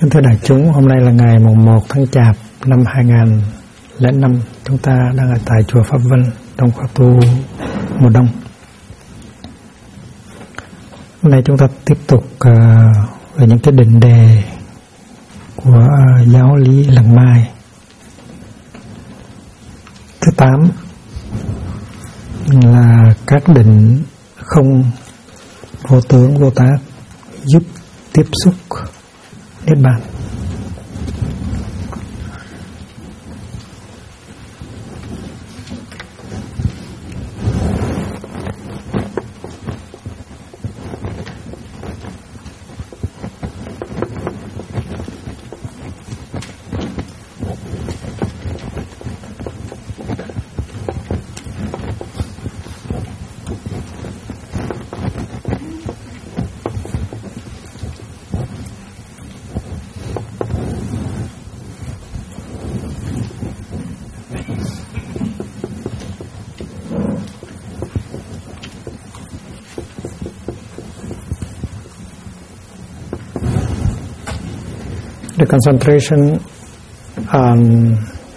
Kính thưa đại chúng, hôm nay là ngày mùng 1 tháng Chạp năm 2005. Chúng ta đang ở tại chùa Pháp Vân trong khóa tu mùa đông. Hôm nay chúng ta tiếp tục về những cái định đề của giáo lý Lăng Mai. Thứ 8 là các định không vô tướng vô tác giúp tiếp xúc Niết Bàn. The concentration on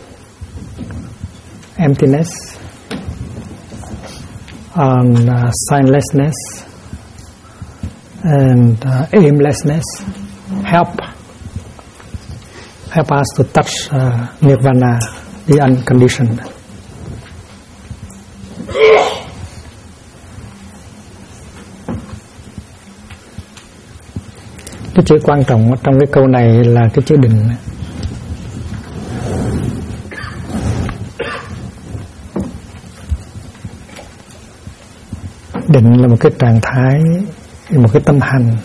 emptiness, on signlessness and aimlessness help us to touch nirvana, the unconditioned. Cái chữ quan trọng trong cái câu này là cái chữ định. Định là một cái trạng thái, một cái tâm hành,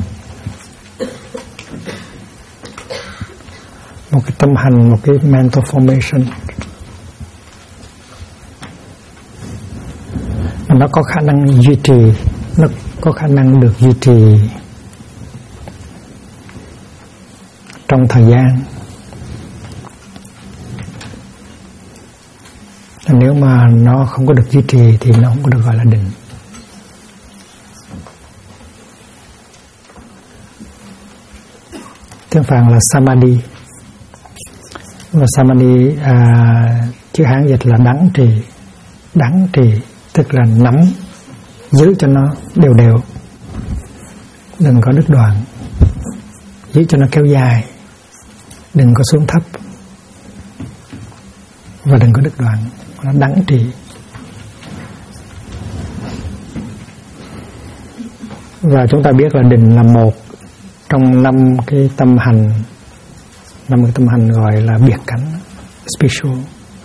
một cái mental formation. Nó có khả năng duy trì, nó có khả năng được duy trì trong thời gian. Nếu mà nó không có được duy trì thì nó không có được gọi là định. Tiếng Phạn là samadhi. Và samadhi chữ Hán dịch là đắng trì, tức là nắm, giữ cho nó đều đều, đừng có đứt đoạn, giữ cho nó kéo dài, đừng có xuống thấp và đừng có đứt đoạn, nó đắng trì. Và chúng ta biết là định là một trong 5 cái tâm hành, 5 cái tâm hành gọi là biệt cảnh, special.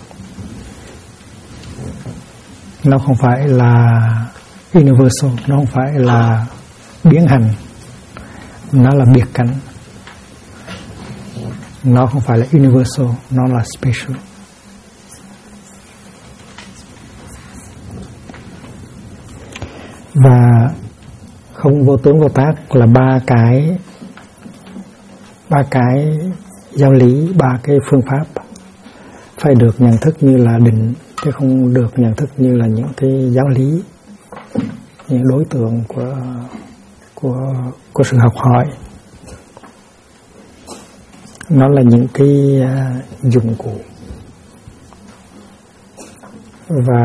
Nó không phải là universal, nó không phải là biến hành, nó là biệt cảnh. Nó không phải là universal, nó là special. Và không vô tướng vô tác là ba cái giáo lý, 3 cái phương pháp phải được nhận thức như là định, chứ không được nhận thức như là những cái giáo lý, những đối tượng của sự học hỏi. Nó là những cái dụng cụ. Và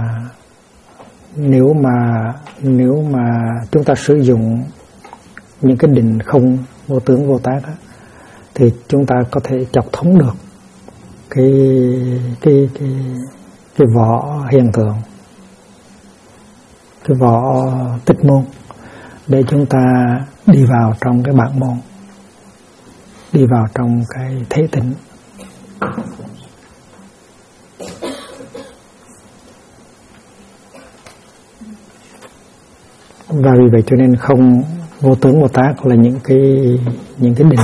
nếu mà chúng ta sử dụng những cái định không vô tướng vô tác đó, thì chúng ta có thể chọc thủng được cái vỏ hiện tượng, cái vỏ tích môn, để chúng ta đi vào trong cái bản môn, đi vào trong cái thế tĩnh. Và vì vậy cho nên không vô tướng vô tác là những cái định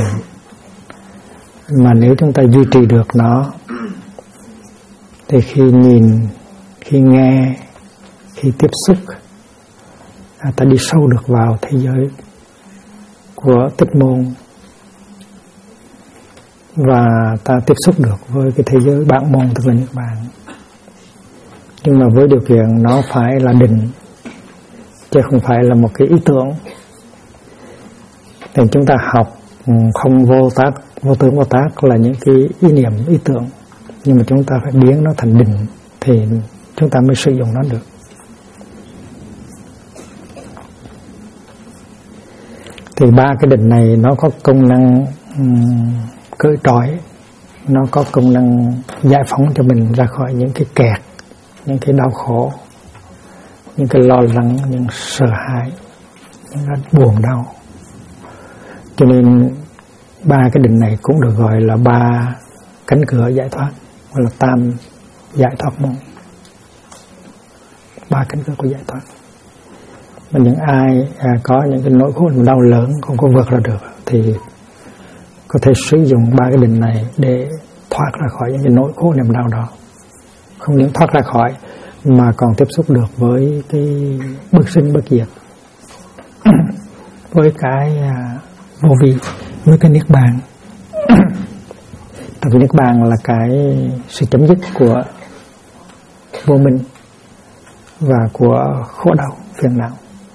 mà nếu chúng ta duy trì được nó thì khi nhìn, khi nghe, khi tiếp xúc, ta đi sâu được vào thế giới của tích môn và ta tiếp xúc được với cái thế giới bản môn, tức là Niết Bàn. Nhưng mà với điều kiện nó phải là định, chứ không phải là một cái ý tưởng. Thì chúng ta học không vô tướng vô tác là những cái ý niệm, ý tưởng, nhưng mà chúng ta phải biến nó thành định thì chúng ta mới sử dụng nó được. Thì ba cái định này nó có công năng cởi trói, nó có công năng giải phóng cho mình ra khỏi những cái kẹt, những cái đau khổ, những cái lo lắng, những sợ hãi, những cái buồn đau. Cho nên ba cái định này cũng được gọi là ba cánh cửa giải thoát, hoặc là tam giải thoát môn. Ba cánh cửa của giải thoát. Mà những ai có những cái nỗi khổ đau lớn không có vượt ra được thì có thể sử dụng ba cái định này để thoát ra khỏi những cái nỗi khổ niềm đau đó. Không những thoát ra khỏi mà còn tiếp xúc được với cái bất sinh bất diệt, với cái vô vi, với cái niết bàn. Tại vì niết bàn là cái sự chấm dứt của vô minh và của khổ đau, phiền não.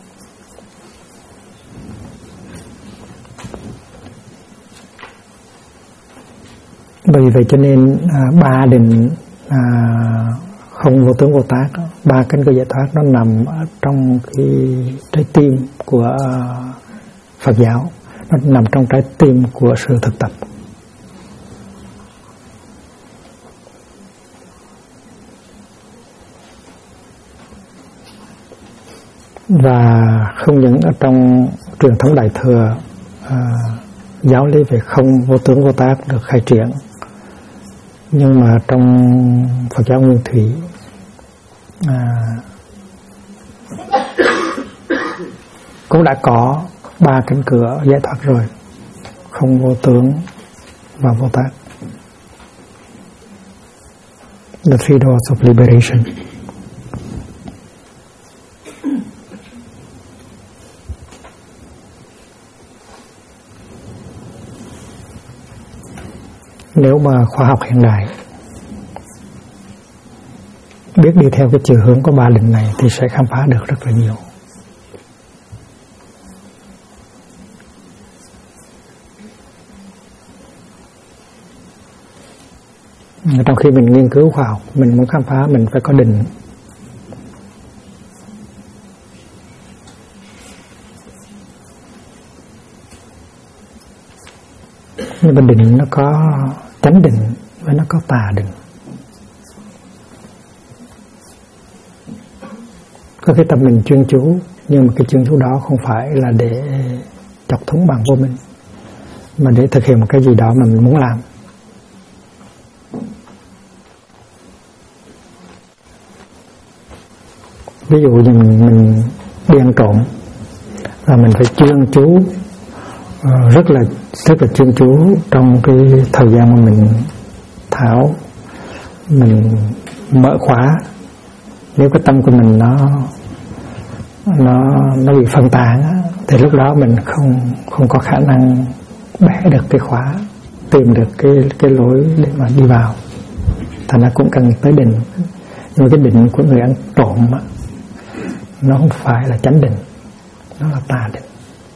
Bởi vậy cho nên ba định không vô tướng vô tác, ba cánh cửa giải thoát nó nằm ở trong cái trái tim của Phật giáo, nó nằm trong trái tim của sự thực tập. Và không những ở trong truyền thống Đại Thừa giáo lý về không vô tướng vô tác được khai triển, nhưng mà trong Phật giáo Nguyên Thủy cũng đã có ba cánh cửa giải thoát rồi: không vô tướng và vô tác. The three doors of liberation. Nếu mà khoa học hiện đại biết đi theo cái chiều hướng của ba định này thì sẽ khám phá được rất là nhiều. Trong khi mình nghiên cứu khoa học, mình muốn khám phá mình phải có định. Nhưng mà định nó có chánh định và nó có tà định. Có cái tâm mình chuyên chú, nhưng mà cái chuyên chú đó không phải là để chọc thủng bằng vô minh, mà để thực hiện một cái gì đó mà mình muốn làm. Ví dụ như mình đi ăn trộm và mình phải chuyên chú, rất là chuyên chú trong cái thời gian mà mình tháo, mình mở khóa. Nếu cái tâm của mình nó bị phân tán thì lúc đó mình không có khả năng bẻ được cái khóa, tìm được cái lối để mà đi vào. Thành ra cũng cần tới định. Nhưng mà cái định của người ăn trộm nó không phải là chánh định, nó là tà định.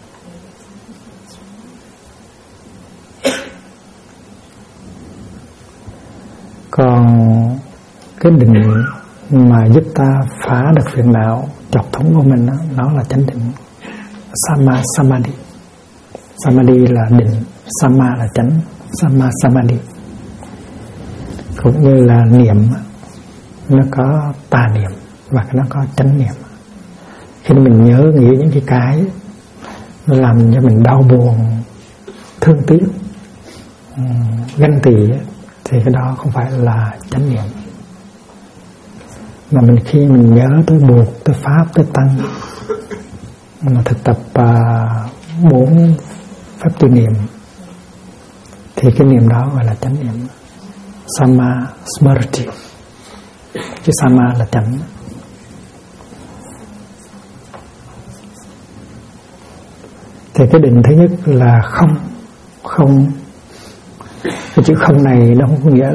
Còn cái định mà giúp ta phá được phiền não, chọc thủng của mình, nó là chánh định, Samadhi. Samadhi là định, Sama là chánh, Samadhi. Cũng như là niệm, nó có tà niệm và nó có chánh niệm. Khi mình nhớ nghĩ những cái nó làm cho mình đau buồn, thương tiếc, ganh tị, thì cái đó không phải là chánh niệm. Mà khi mình nhớ tới Bụt, tới Pháp, tới Tăng, mà thực tập 4 pháp tu niệm, thì cái niệm đó gọi là chánh niệm, Sama Smriti. Chứ Sama là chánh. Thì cái định thứ nhất là không. Cái chữ không này nó không có nghĩa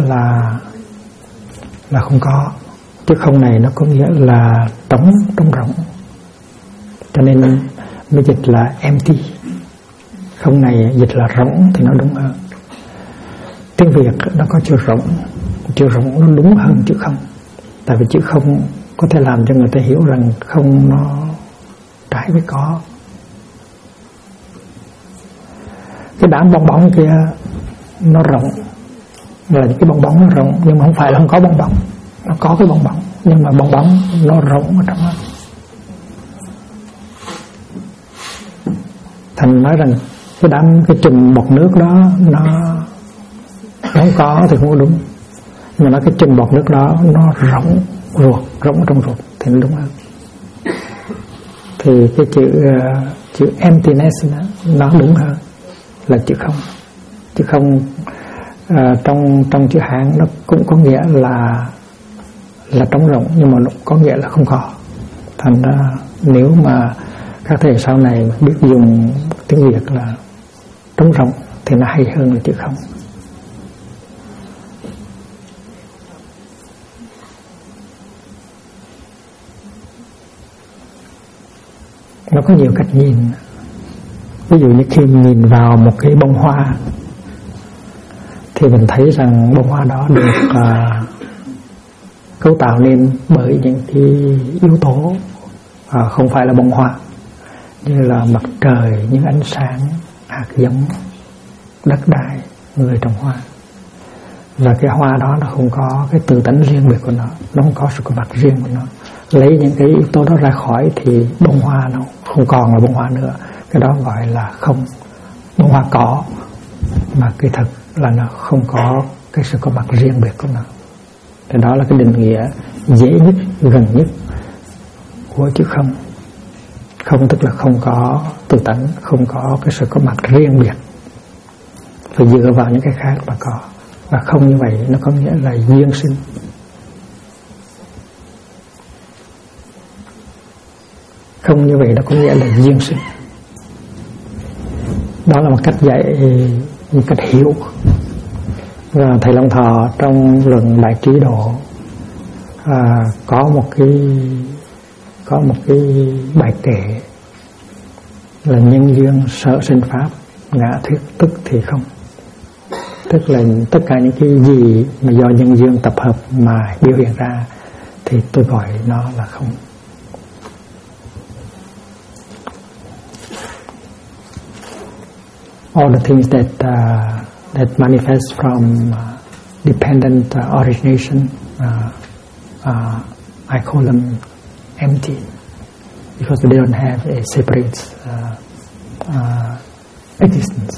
là không có. Chữ không này nó có nghĩa là trống rỗng. Cho nên mới dịch là empty, Không này dịch là rỗng thì nó đúng hơn. Tiếng Việt nó có chữ rỗng nó đúng hơn chữ không. Tại vì chữ không có thể làm cho người ta hiểu rằng không nó trái với có. Cái đám bong bóng kia nó rộng, là những cái bong bóng nó rộng, nhưng mà không phải là không có bong bóng. Nó có cái bong bóng, nhưng mà bong bóng nó rộng ở trong đó. Thành nói rằng cái chùm bọt nước đó nó không có thì không có đúng, nhưng mà nói cái chùm bọt nước đó nó rỗng ở trong ruột thì nó đúng hơn. Thì cái chữ emptiness đó, nó đúng hơn là chữ không. Chữ không trong chữ Hán nó cũng có nghĩa là trống rỗng, nhưng mà nó có nghĩa là không có. Thành ra nếu mà các thầy sau này biết dùng tiếng Việt là trống rỗng thì nó hay hơn là chữ không. Nó có nhiều cách nhìn. Ví dụ như khi nhìn vào một cái bông hoa thì mình thấy rằng bông hoa đó được cấu tạo nên bởi những cái yếu tố không phải là bông hoa, như là mặt trời, những ánh sáng, hạt giống, đất đai, người trồng hoa. Và cái hoa đó nó không có cái tự tánh riêng biệt của nó không có sự có mặt riêng của nó. Lấy những cái yếu tố đó ra khỏi thì bông hoa nó không còn là bông hoa nữa. Cái đó gọi là không. Bông hoa có, mà cái thực là nó không có cái sự có mặt riêng biệt của nó. Thì đó là cái định nghĩa dễ nhất, gần nhất của chữ không. Không tức là không có tự tánh, không có cái sự có mặt riêng biệt, phải dựa vào những cái khác mà có. Và không như vậy nó có nghĩa là duyên sinh. Không như vậy nó có nghĩa là duyên sinh. Đó là một cách dạy, một cách hiểu. Và thầy Long Thọ trong luận Đại Trí Độ có một cái bài kệ là nhân duyên sở sinh pháp, ngã thuyết tức thì không. Tức là tất cả những cái gì mà do nhân duyên tập hợp mà biểu hiện ra thì tôi gọi nó là không. All the things that manifest from dependent origination, I call them empty because they don't have a separate existence.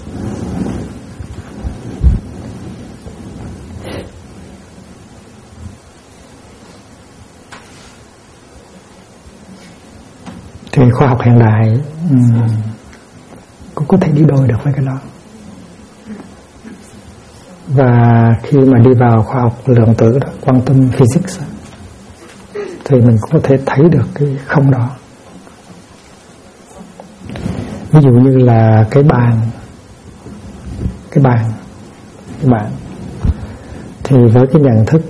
Thì khoa học hiện đại cũng có thể đi đôi được với cái đó. Và khi mà đi vào khoa học lượng tử đó, quantum physics, thì mình cũng có thể thấy được cái không đó. Ví dụ như là cái bàn thì với cái nhận thức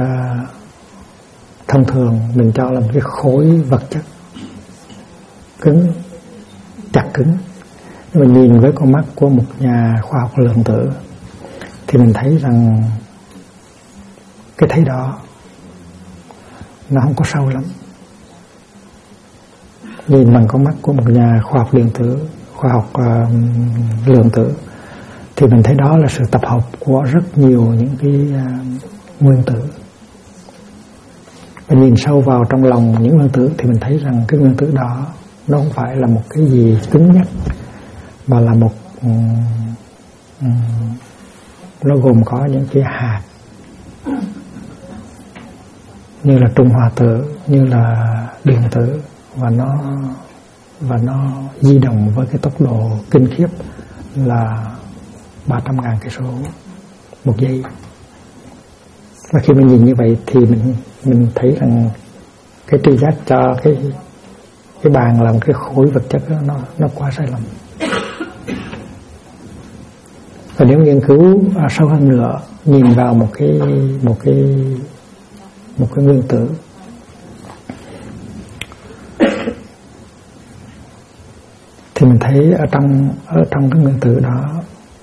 thông thường mình cho là một cái khối vật chất cứng, chặt cứng. Nhưng mà nhìn với con mắt của một nhà khoa học lượng tử thì mình thấy rằng cái thấy đó nó không có sâu lắm. Nhìn bằng con mắt của một nhà khoa học lượng tử thì mình thấy đó là sự tập hợp của rất nhiều những cái nguyên tử. Và nhìn sâu vào trong lòng những nguyên tử thì mình thấy rằng cái nguyên tử đó nó không phải là một cái gì cứng nhắc, mà là một nó gồm có những cái hạt như là trung hòa tử, như là điện tử, và nó di động với cái tốc độ kinh khiếp là 300.000 cây số một giây. Và khi mình nhìn như vậy thì mình thấy rằng cái tri giác cho cái bàn là một cái khối vật chất đó, nó quá sai lầm. Và nếu nghiên cứu sâu hơn nữa, nhìn vào một cái nguyên tử thì mình thấy ở trong cái nguyên tử đó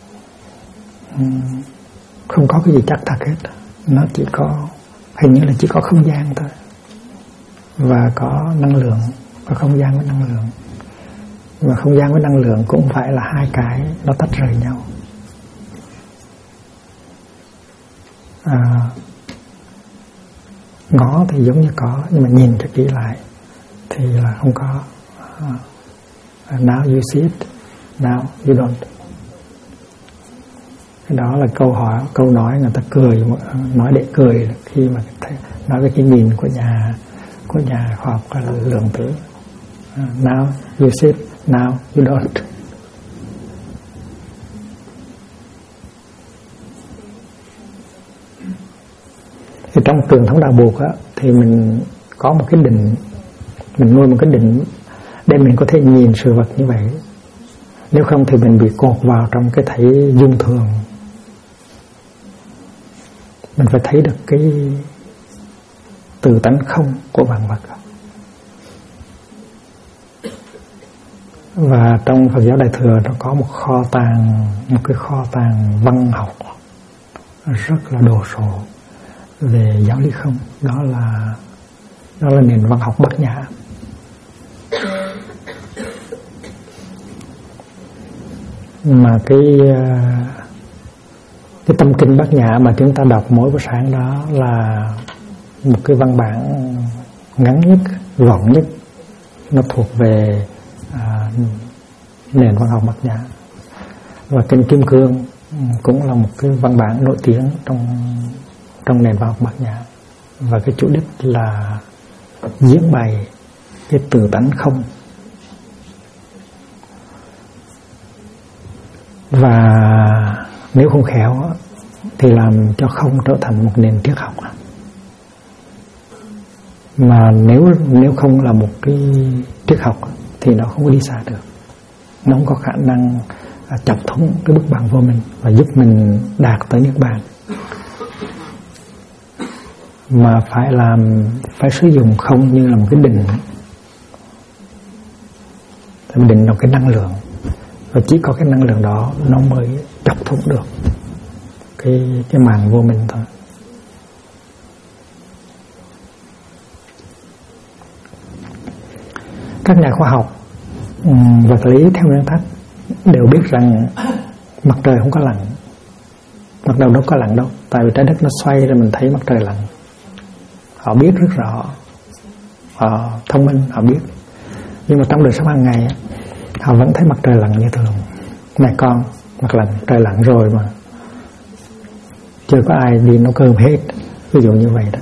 không có cái gì chắc thật hết. Nó chỉ có, hình như là chỉ có không gian thôi, và có năng lượng, có không gian với năng lượng. Và không gian với năng lượng cũng phải là hai cái nó tách rời nhau. Ngó thì giống như có, nhưng mà nhìn cho kỹ lại thì là không có. Now you see it, now you don't. Cái đó là câu nói người ta cười, nói để cười khi mà nói về cái nhìn của nhà khoa học là lượng tử. Now you see it, now you don't. Thì trong truyền thống đạo Buộc á, thì mình có một cái định, mình nuôi một cái định để mình có thể nhìn sự vật như vậy. Nếu không thì mình bị cột vào trong cái thấy dung thường. Mình phải thấy được cái từ tánh không của vạn vật. Và trong Phật giáo Đại Thừa nó có một cái kho tàng văn học rất là đồ sộ về giáo lý không. Đó là nền văn học Bát Nhã. Mà cái tâm kinh Bát Nhã mà chúng ta đọc mỗi buổi sáng đó là một cái văn bản ngắn nhất, gọn nhất. Nó thuộc về nền văn học Bát Nhã. Và kinh Kim Cương cũng là một cái văn bản nổi tiếng trong nền văn học Bát Nhã. Và cái chủ đích là diễn bày cái từ tánh không. Và nếu không khéo thì làm cho không trở thành một nền triết học. Mà nếu không là một cái triết học thì nó không có đi xa được. Nó không có khả năng chọc thủng cái bức bằng vô mình và giúp mình đạt tới Niết Bàn. Mà phải sử dụng không như là một cái định. Tại định là cái năng lượng, và chỉ có cái năng lượng đó nó mới chọc thủng được cái màng vô minh thôi. Các nhà khoa học vật lý theo nguyên tắc đều biết rằng mặt trời không có lặn. Mặt trời đâu có lặn đâu, tại vì trái đất nó xoay rồi mình thấy mặt trời lặn. Họ biết rất rõ, họ thông minh, họ biết. Nhưng mà trong đời sống hàng ngày họ vẫn thấy mặt trời lặn như thường. Mẹ con, mặt lặn, trời lặn rồi mà chưa có ai đi nấu cơm hết, ví dụ như vậy đó.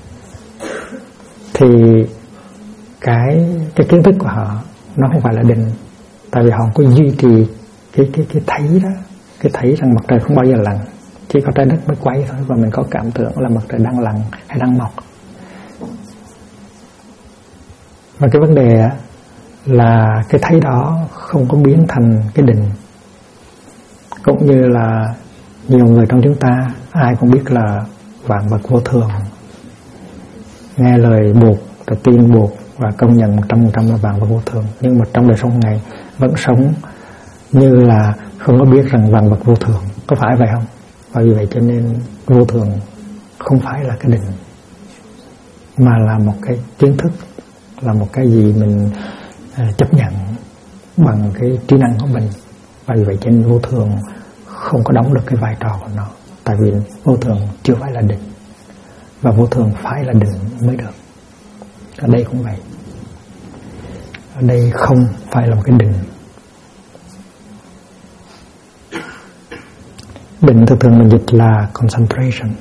Thì cái kiến thức của họ nó không phải là định, tại vì họ có duy trì cái thấy đó, cái thấy rằng mặt trời không bao giờ lặn, chỉ có trái đất mới quay thôi, và mình có cảm tưởng là mặt trời đang lặn hay đang mọc. Và cái vấn đề là cái thấy đó không có biến thành cái định. Cũng như là nhiều người trong chúng ta ai cũng biết là vạn vật vô thường, nghe lời buộc, rồi tin buộc và công nhận 100% là vạn vật vô thường, nhưng mà trong đời sống ngày vẫn sống như là không có biết rằng vạn vật vô thường. Có phải vậy không? Và vì vậy cho nên vô thường không phải là cái định, mà là một cái kiến thức, là một cái gì mình chấp nhận bằng cái trí năng của mình. Và vì vậy cho nên vô thường không có đóng được cái vai trò của nó, tại vì vô thường chưa phải là định, và vô thường phải là định mới được. Ở đây cũng vậy, ở đây không phải là một cái định. Định thường thường mình dịch là concentration,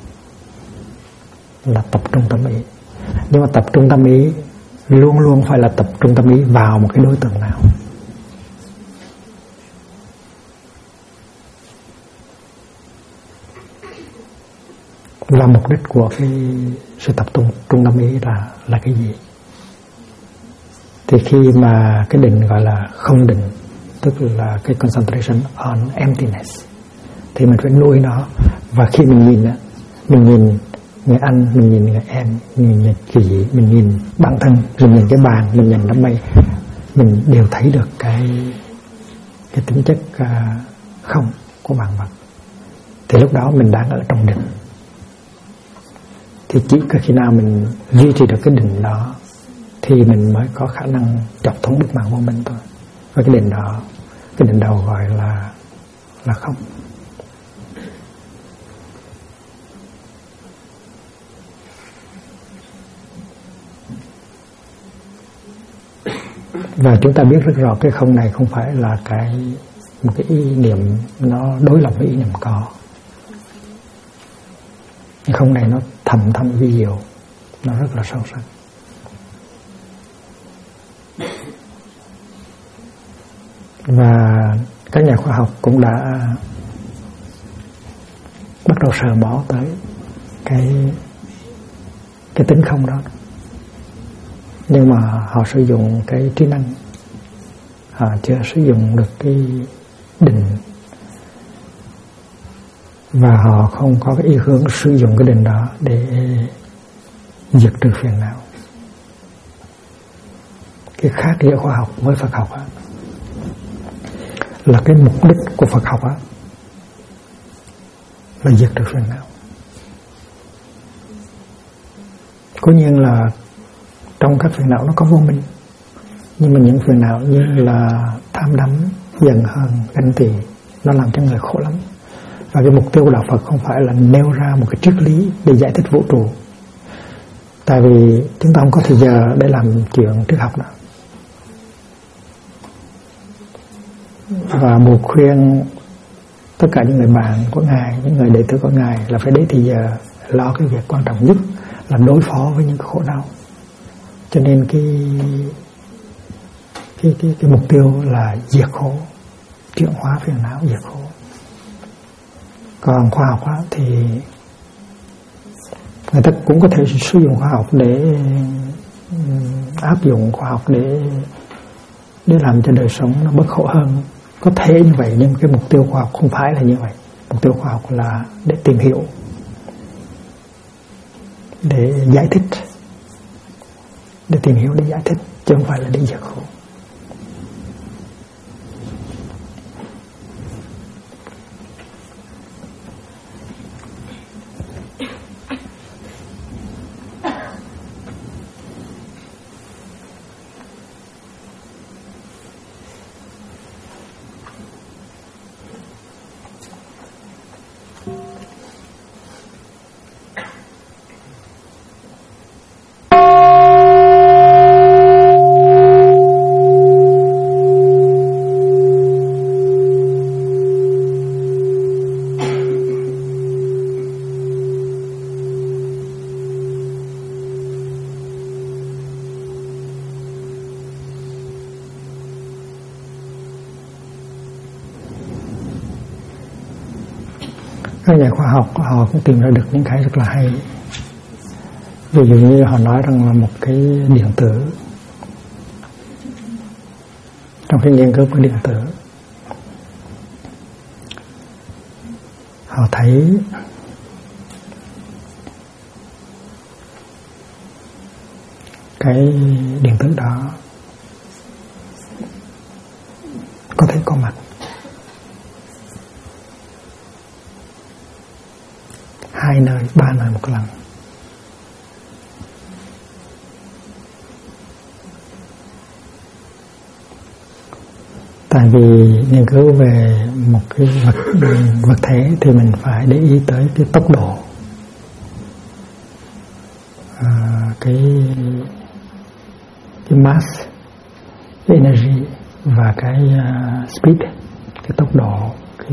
là tập trung tâm ý. Nhưng mà tập trung tâm ý luôn luôn phải là tập trung tâm ý vào một cái đối tượng nào. Và mục đích của cái sự tập trung tâm ý là cái gì? Thì khi mà cái định gọi là không định, tức là cái concentration on emptiness, thì mình phải nuôi nó. Và khi mình nhìn á, mình nhìn người anh, mình nhìn người em, mình nhìn chị, mình nhìn bản thân, mình nhìn cái bàn, mình nhìn đám mây, mình đều thấy được cái cái tính chất không của vạn vật, thì lúc đó mình đang ở trong định. Thì chỉ có khi nào mình duy trì được cái định đó thì mình mới có khả năng chọc thủng bức màn vô minh thôi. Và cái định đó, cái định đầu gọi là không. Và chúng ta biết rất rõ cái không này không phải là một cái ý niệm nó đối lập với ý niệm có. Cái không này nó thầm thâm vi diệu, nó rất là sâu sắc. Và các nhà khoa học cũng đã bắt đầu sờ mó tới cái tính không đó. Nhưng mà họ sử dụng cái trí năng, họ chưa sử dụng được cái định, và họ không có cái ý hướng sử dụng cái định đó để diệt trừ phiền não. Cái khác giữa khoa học với Phật học á, là cái mục đích của Phật học á là diệt trừ phiền não. Cố nhiên là trong các phiền não nó có vô minh, nhưng mà những phiền não như là tham đắm, giận hờn, ganh tị, nó làm cho người khổ lắm. Và cái mục tiêu của đạo Phật không phải là nêu ra một cái triết lý để giải thích vũ trụ, tại vì chúng ta không có thời giờ để làm chuyện triết học đó. Và Bụt khuyên tất cả những người bạn của Ngài, những người đệ tử của Ngài là phải để thời giờ lo cái việc quan trọng nhất là đối phó với những khổ đau. Cho nên cái mục tiêu là diệt khổ, chuyển hóa phiền não, diệt khổ. Còn khoa học á, thì người ta cũng có thể sử dụng khoa học để áp dụng khoa học để làm cho đời sống nó bớt khổ hơn. Có thể như vậy, nhưng cái mục tiêu khoa học không phải là như vậy. Mục tiêu khoa học là để tìm hiểu, để giải thích, để tìm hiểu, để giải thích, chứ không phải là để diệt khổ. Các nhà khoa học họ cũng tìm ra được những cái rất là hay. Ví dụ như họ nói rằng là một cái điện tử, trong cái nghiên cứu của điện tử, họ thấy cái điện tử đó có thể có mặt 2 nơi, 3 nơi một lần. Tại vì nghiên cứu về một cái vật thể thì mình phải để ý tới cái tốc độ, cái mass, cái energy và cái speed, cái tốc độ,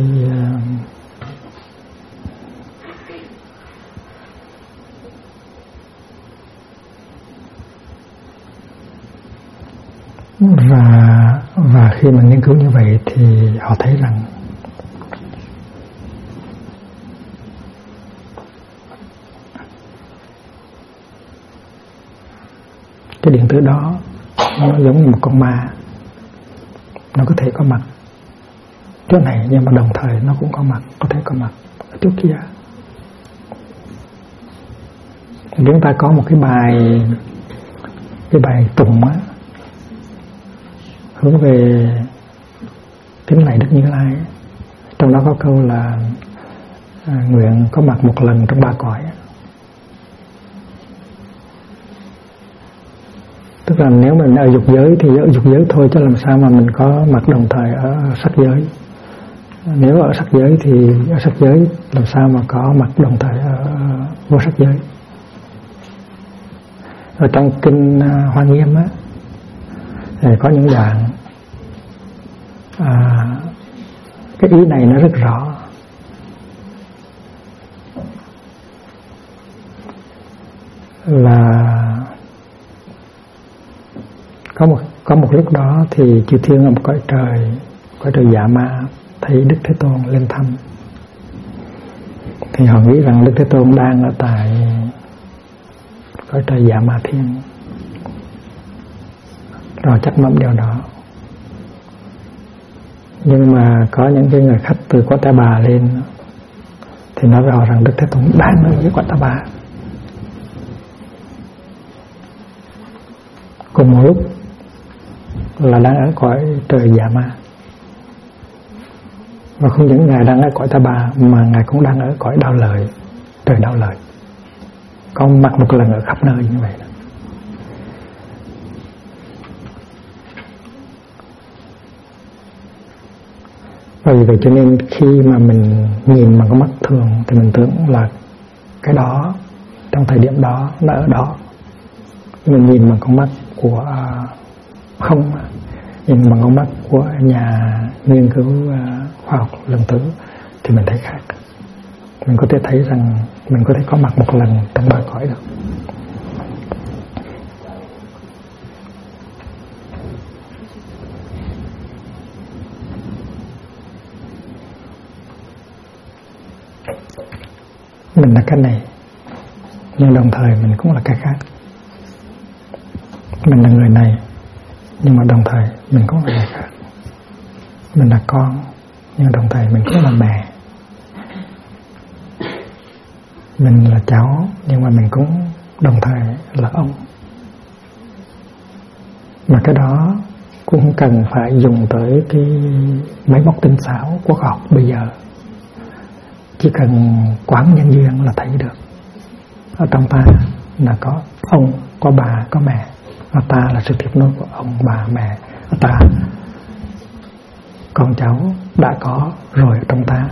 và khi mà nghiên cứu như vậy thì họ thấy rằng cái điện tử đó nó giống như một con ma, nó có thể có mặt chỗ này nhưng mà đồng thời nó cũng có mặt, có thể có mặt ở chỗ kia. Chúng ta có một cái bài tụng á, hướng về kính lạy Đức Như Lai. Trong đó có câu là nguyện có mặt một lần trong ba cõi. Tức là nếu mình ở dục giới thì ở dục giới thôi, chứ làm sao mà mình có mặt đồng thời ở sắc giới. Nếu ở sắc giới thì ở sắc giới làm sao mà có mặt đồng thời ở vô sắc giới. Ở trong kinh Hoa Nghiêm á, thì có những đoạn cái ý này nó rất rõ. Là có một lúc đó thì chư thiên ở một cõi trời Dạ Ma thấy Đức Thế Tôn lên thăm, thì họ nghĩ rằng Đức Thế Tôn đang ở tại cõi trời Dạ Ma Thiên, rồi chắc mong điều đó. Nhưng mà có những cái người khách từ cõi Ta Bà lên thì nói với họ rằng Đức Thế Tôn đang ở dưới cõi Ta Bà. Cùng một lúc là đang ở cõi trời Dạ Ma. Và không những Ngài đang ở cõi Ta Bà mà Ngài cũng đang ở cõi Đạo Lợi, trời Đạo Lợi. Có mặt một lần ở khắp nơi như vậy đó. Và vì vậy cho nên khi mà mình nhìn bằng con mắt thường thì mình tưởng là cái đó trong thời điểm đó nó ở đó. Mình nhìn bằng con mắt của không, nhìn bằng con mắt của nhà nghiên cứu khoa học lượng tử thì mình thấy khác. Mình có thể thấy rằng mình có thể có mặt một lần trong ba cõi được. Mình là cái này, nhưng đồng thời mình cũng là cái khác. Mình là người này, nhưng mà đồng thời mình cũng là người khác. Mình là con, nhưng đồng thời mình cũng là mẹ. Mình là cháu, nhưng mà mình cũng đồng thời là ông. Mà cái đó cũng cần phải dùng tới cái máy móc tinh xảo của khoa học bây giờ. Chỉ cần quán nhân duyên là thấy được. Ở trong ta là có ông, có bà, có mẹ. Ở ta là sự tiếp nối của ông, bà, mẹ. Ở ta, con cháu đã có rồi ở trong ta.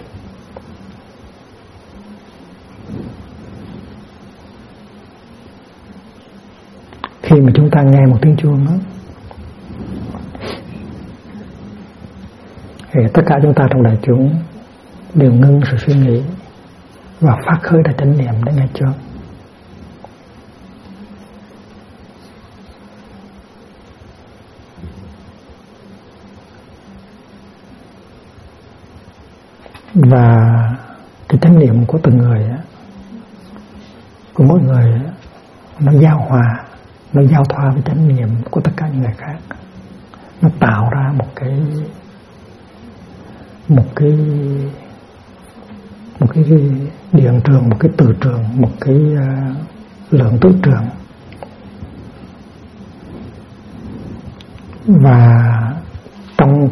Khi mà chúng ta nghe một tiếng chuông đó, thì tất cả chúng ta trong đại chúng đều ngưng sự suy nghĩ và phát khởi ra chánh niệm để nghe chuông. Và cái chánh niệm của từng người á, của mỗi người á, nó giao hòa, nó giao thoa với chánh niệm của tất cả những người khác. Nó tạo ra một cái điện trường, một cái từ trường, một cái lượng tử trường. Và trong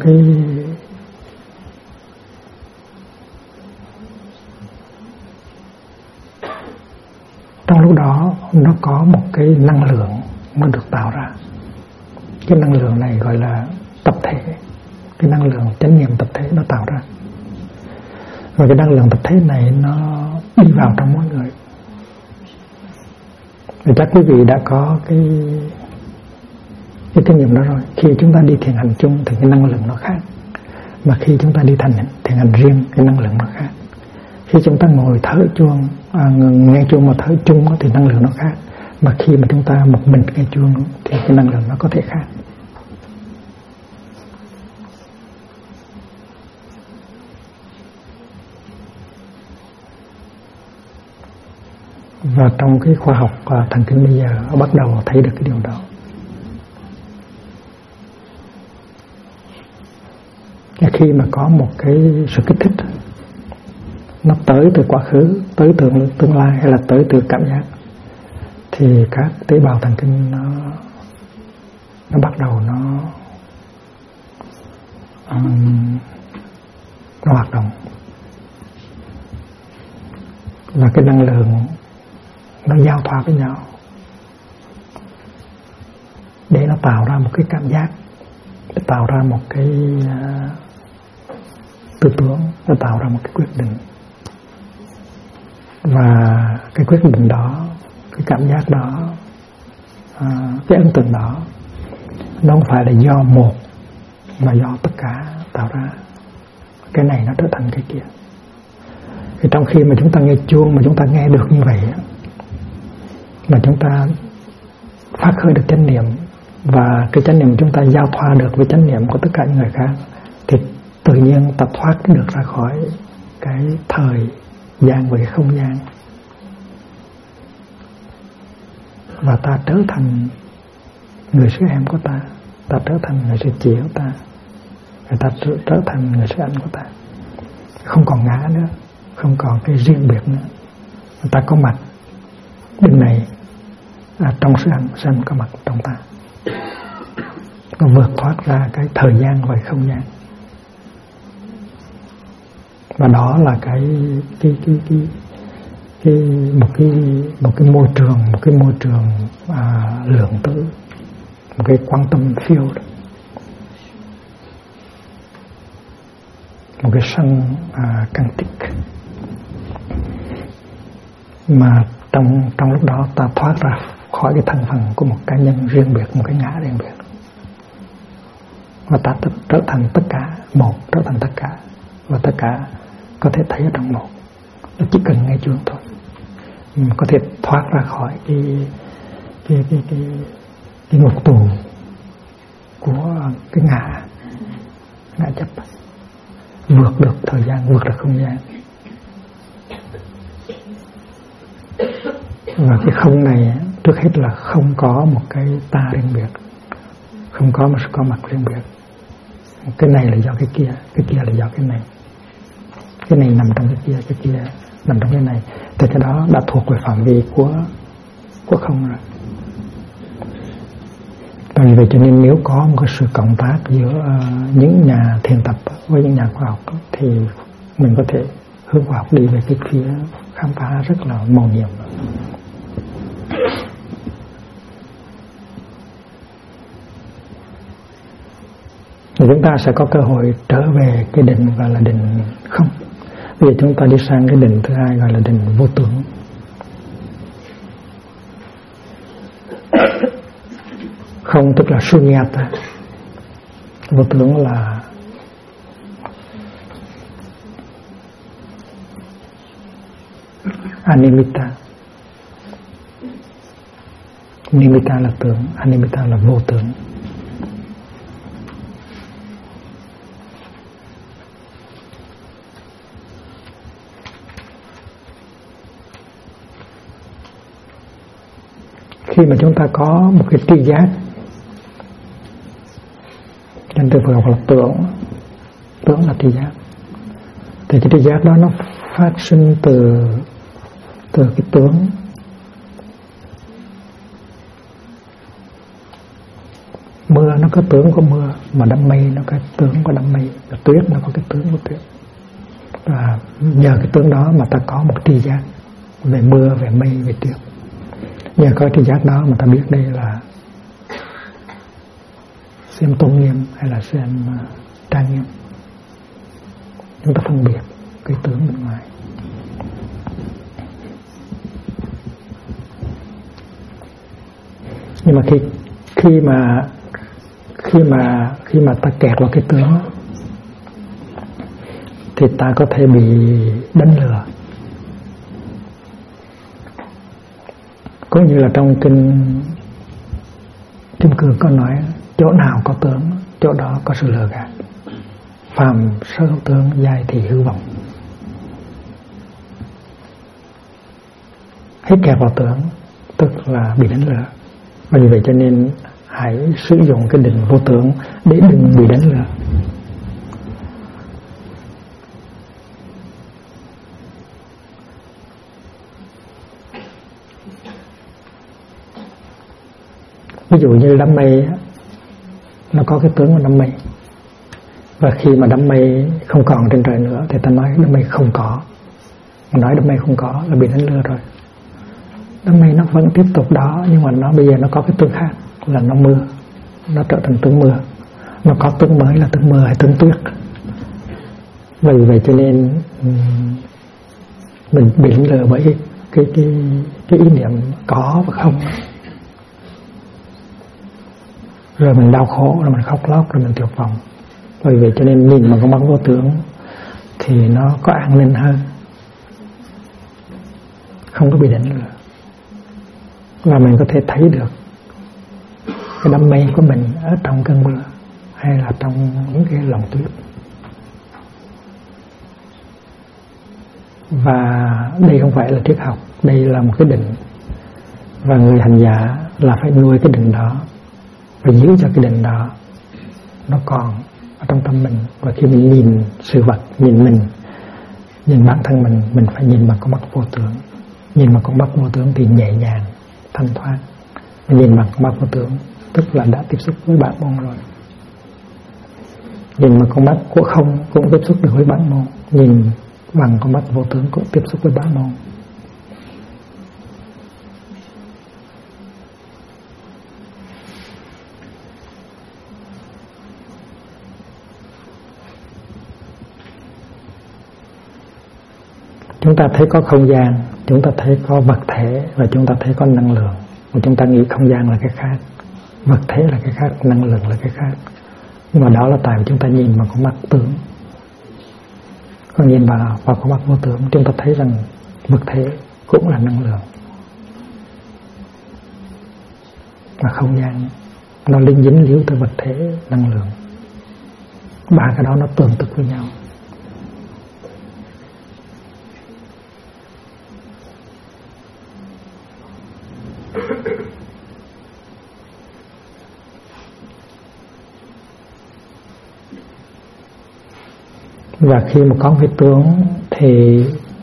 lúc đó nó có một cái năng lượng nó được tạo ra. Cái năng lượng này gọi là tập thể. Cái năng lượng chánh niệm tập thể nó tạo ra. Và cái năng lượng tập thể này nó đi vào trong mỗi người. Thì chắc quý vị đã có cái kinh nghiệm đó rồi. Khi chúng ta đi thiền hành chung thì cái năng lượng nó khác. Mà khi chúng ta đi thiền hành riêng, cái năng lượng nó khác. Khi chúng ta ngồi thở chuông, nghe chuông mà thở chung thì năng lượng nó khác. Mà khi mà chúng ta một mình nghe chuông thì cái năng lượng nó có thể khác. Và trong cái khoa học thần kinh bây giờ bắt đầu thấy được cái điều đó. Khi mà có một cái sự kích thích, nó tới từ quá khứ, tới từ tương lai hay là tới từ cảm giác, thì các tế bào thần kinh nó bắt đầu nó hoạt động, và cái năng lượng nó giao thoa với nhau để nó tạo ra một cái cảm giác, để tạo ra một cái tư tưởng, nó tạo ra một cái quyết định. Và cái quyết định đó, cái cảm giác đó, cái ấn tượng đó, nó không phải là do một mà do tất cả tạo ra. Cái này nó trở thành cái kia. Thì trong khi mà chúng ta nghe chuông mà chúng ta nghe được như vậy, mà chúng ta phát khởi được chánh niệm, và cái chánh niệm chúng ta giao thoa được với chánh niệm của tất cả những người khác, thì tự nhiên ta thoát được ra khỏi cái thời gian và cái không gian, và ta trở thành người sư em của ta, ta trở thành người sư chị của ta, người ta trở thành người sư anh của ta. Không còn ngã nữa, không còn cái riêng biệt nữa. Người ta có mặt bên này trong sư anh có mặt trong ta. Nó vượt thoát ra cái thời gian và không gian. Và đó là một cái môi trường lượng tử, một cái quantum field, một cái sân quantic, mà trong lúc đó ta thoát ra khỏi cái thân phận của một cá nhân riêng biệt, một cái ngã riêng biệt, và ta trở thành tất cả một, trở thành tất cả, và tất cả có thể thấy ở trong một. Nó chỉ cần nghe chuông thôi, mình có thể thoát ra khỏi cái ngục tù của cái ngã chấp, vượt được thời gian, vượt được không gian. Và cái không này trước hết là không có một cái ta riêng biệt, không có một sự có mặt riêng biệt. Cái này là do cái kia là do cái này. Cái này nằm trong cái kia nằm trong cái này. Thì cái đó đã thuộc về phạm vi của không rồi. Vì vậy cho nên nếu có một cái sự cộng tác giữa những nhà thiền tập với những nhà khoa học, thì mình có thể hướng khoa học đi về cái phía khám phá rất là màu nhiệm. Thì chúng ta sẽ có cơ hội trở về cái định gọi là định không. Bây giờ chúng ta đi sang cái định thứ hai gọi là định vô tưởng. Không tức là sunyata, vô tưởng là animitta. Nimitta là tưởng, animitta là vô tưởng. Khi mà chúng ta có một cái tri giác, trên từ Phật học là tưởng là tri giác, thì cái tri giác đó nó phát sinh từ cái tướng. Mưa nó có tướng của mưa, mà đám mây nó có tướng của đám mây, tuyết nó có cái tướng của tuyết. Và nhờ cái tướng đó mà ta có một tri giác về mưa, về mây, về tuyết. Nhờ có tri giác đó mà ta biết đây là xem tôn nghiêm hay là xem trang nghiêm. Chúng ta phân biệt cái tướng bên ngoài. Nhưng mà khi mà ta kẹt vào cái tướng thì ta có thể bị đánh lừa. Cũng như là trong kinh Kim Cương có nói, chỗ nào có tướng, chỗ đó có sự lừa gạt. Phàm sơ tướng dài thì hư vọng. Hết kẹt vào tướng tức là bị đánh lừa. Và vì vậy cho nên hãy sử dụng cái định vô tướng để đừng bị đánh lừa. Ví dụ như đám mây nó có cái tướng của đám mây, Và khi mà đám mây không còn trên trời nữa thì ta nói đám mây không có. Mà nói đám mây không có là bị đánh lừa rồi. Đám mây nó vẫn tiếp tục đó, nhưng mà nó bây giờ nó có cái tướng khác là nó mưa, nó trở thành tướng mưa. Nó có tướng mới là tướng mưa hay tướng tuyết. Vì vậy cho nên mình bị đánh lừa bởi cái ý niệm có và không. Rồi mình đau khổ, rồi mình khóc lóc, rồi mình tuyệt vọng. Vì vậy cho nên nhìn bằng con mắt vô tướng thì nó có an ninh hơn, không có bị đánh lừa. Và mình có thể thấy được cái đám mây của mình ở trong cơn mưa hay là trong những cái lòng tuyết. Và đây không phải là triết học, đây là một cái định. Và người hành giả là phải nuôi cái định đó, phải giữ cho cái định đó nó còn ở trong tâm mình. Và khi mình nhìn sự vật, nhìn mình, nhìn bản thân mình phải nhìn bằng con mắt vô tướng. Nhìn bằng con mắt vô tướng thì nhẹ nhàng, thanh thoát. Nhìn bằng con mắt vô tướng tức là đã tiếp xúc với bản môn rồi. Nhìn bằng con mắt của không cũng tiếp xúc được với bản môn. Nhìn bằng con mắt vô tướng cũng tiếp xúc với bản môn. Chúng ta thấy có không gian, chúng ta thấy có vật thể và chúng ta thấy có năng lượng. Và chúng ta nghĩ không gian là cái khác, vật thể là cái khác, năng lượng là cái khác. Nhưng mà đó là tại vì chúng ta nhìn bằng con mắt tướng. Còn nhìn vào con mắt vô tướng, chúng ta thấy rằng vật thể cũng là năng lượng. Và không gian nó linh dính líu từ vật thể, năng lượng. Ba cái đó nó tương tự với nhau. Và khi mà có cái tướng thì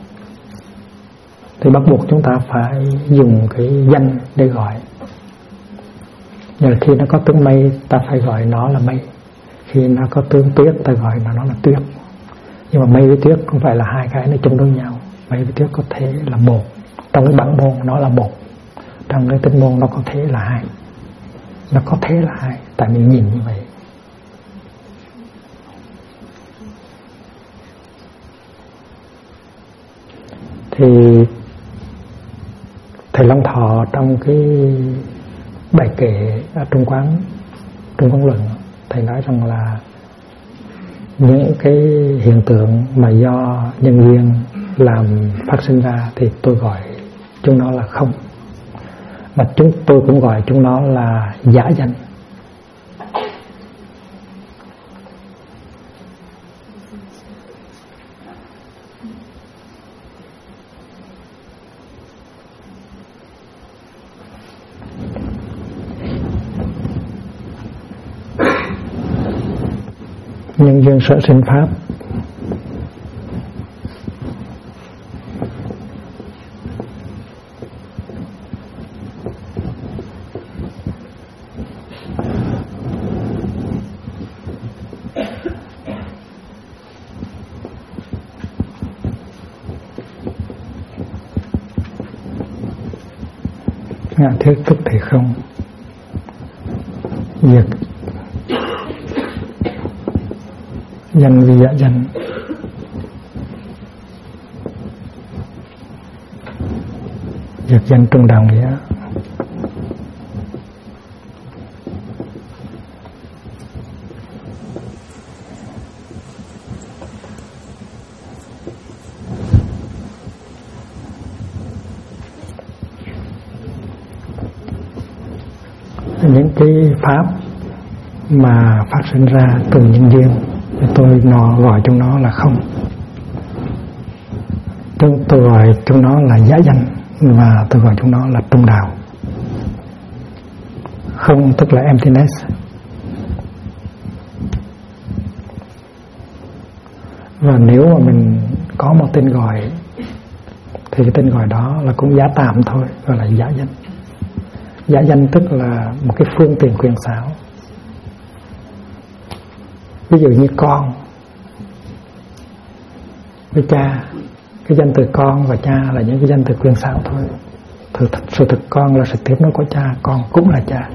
bắt buộc chúng ta phải dùng cái danh để gọi. Nhưng khi nó có tướng mây ta phải gọi nó là mây. Khi nó có tướng tuyết ta gọi nó là tuyết. Nhưng mà mây với tuyết không phải là hai cái nó chung đối nhau. Mây với tuyết có thể là một. Trong cái bản môn nó là một, trong cái tinh môn nó có thể là hai. Nó có thể là hai, tại mình nhìn như vậy. Thì thầy Long Thọ trong cái bài kệ ở Trung Quán Luận, thầy nói rằng là những cái hiện tượng mà do nhân duyên làm phát sinh ra thì tôi gọi chúng nó là không, mà tôi cũng gọi chúng nó là giả danh. Nhân duyên sở sinh pháp. Ngã thiết tức thì không, diệt danh vì giả danh. Diệt danh trung đạo nghĩa. Những cái pháp mà phát sinh ra từ nhân duyên thì tôi gọi chúng nó là không. Tôi gọi chúng nó là giả danh, và tôi gọi chúng nó là trung đạo. Không tức là emptiness. Và nếu mà mình có một tên gọi thì cái tên gọi đó là cũng giả tạm thôi, gọi là giả danh. Giả danh tức là một cái phương tiện quyền xảo. Ví dụ như con với cha, cái danh từ con và cha là những cái danh từ quyền xảo thôi. Sự thực con là sự tiếp nối của cha, con cũng là cha.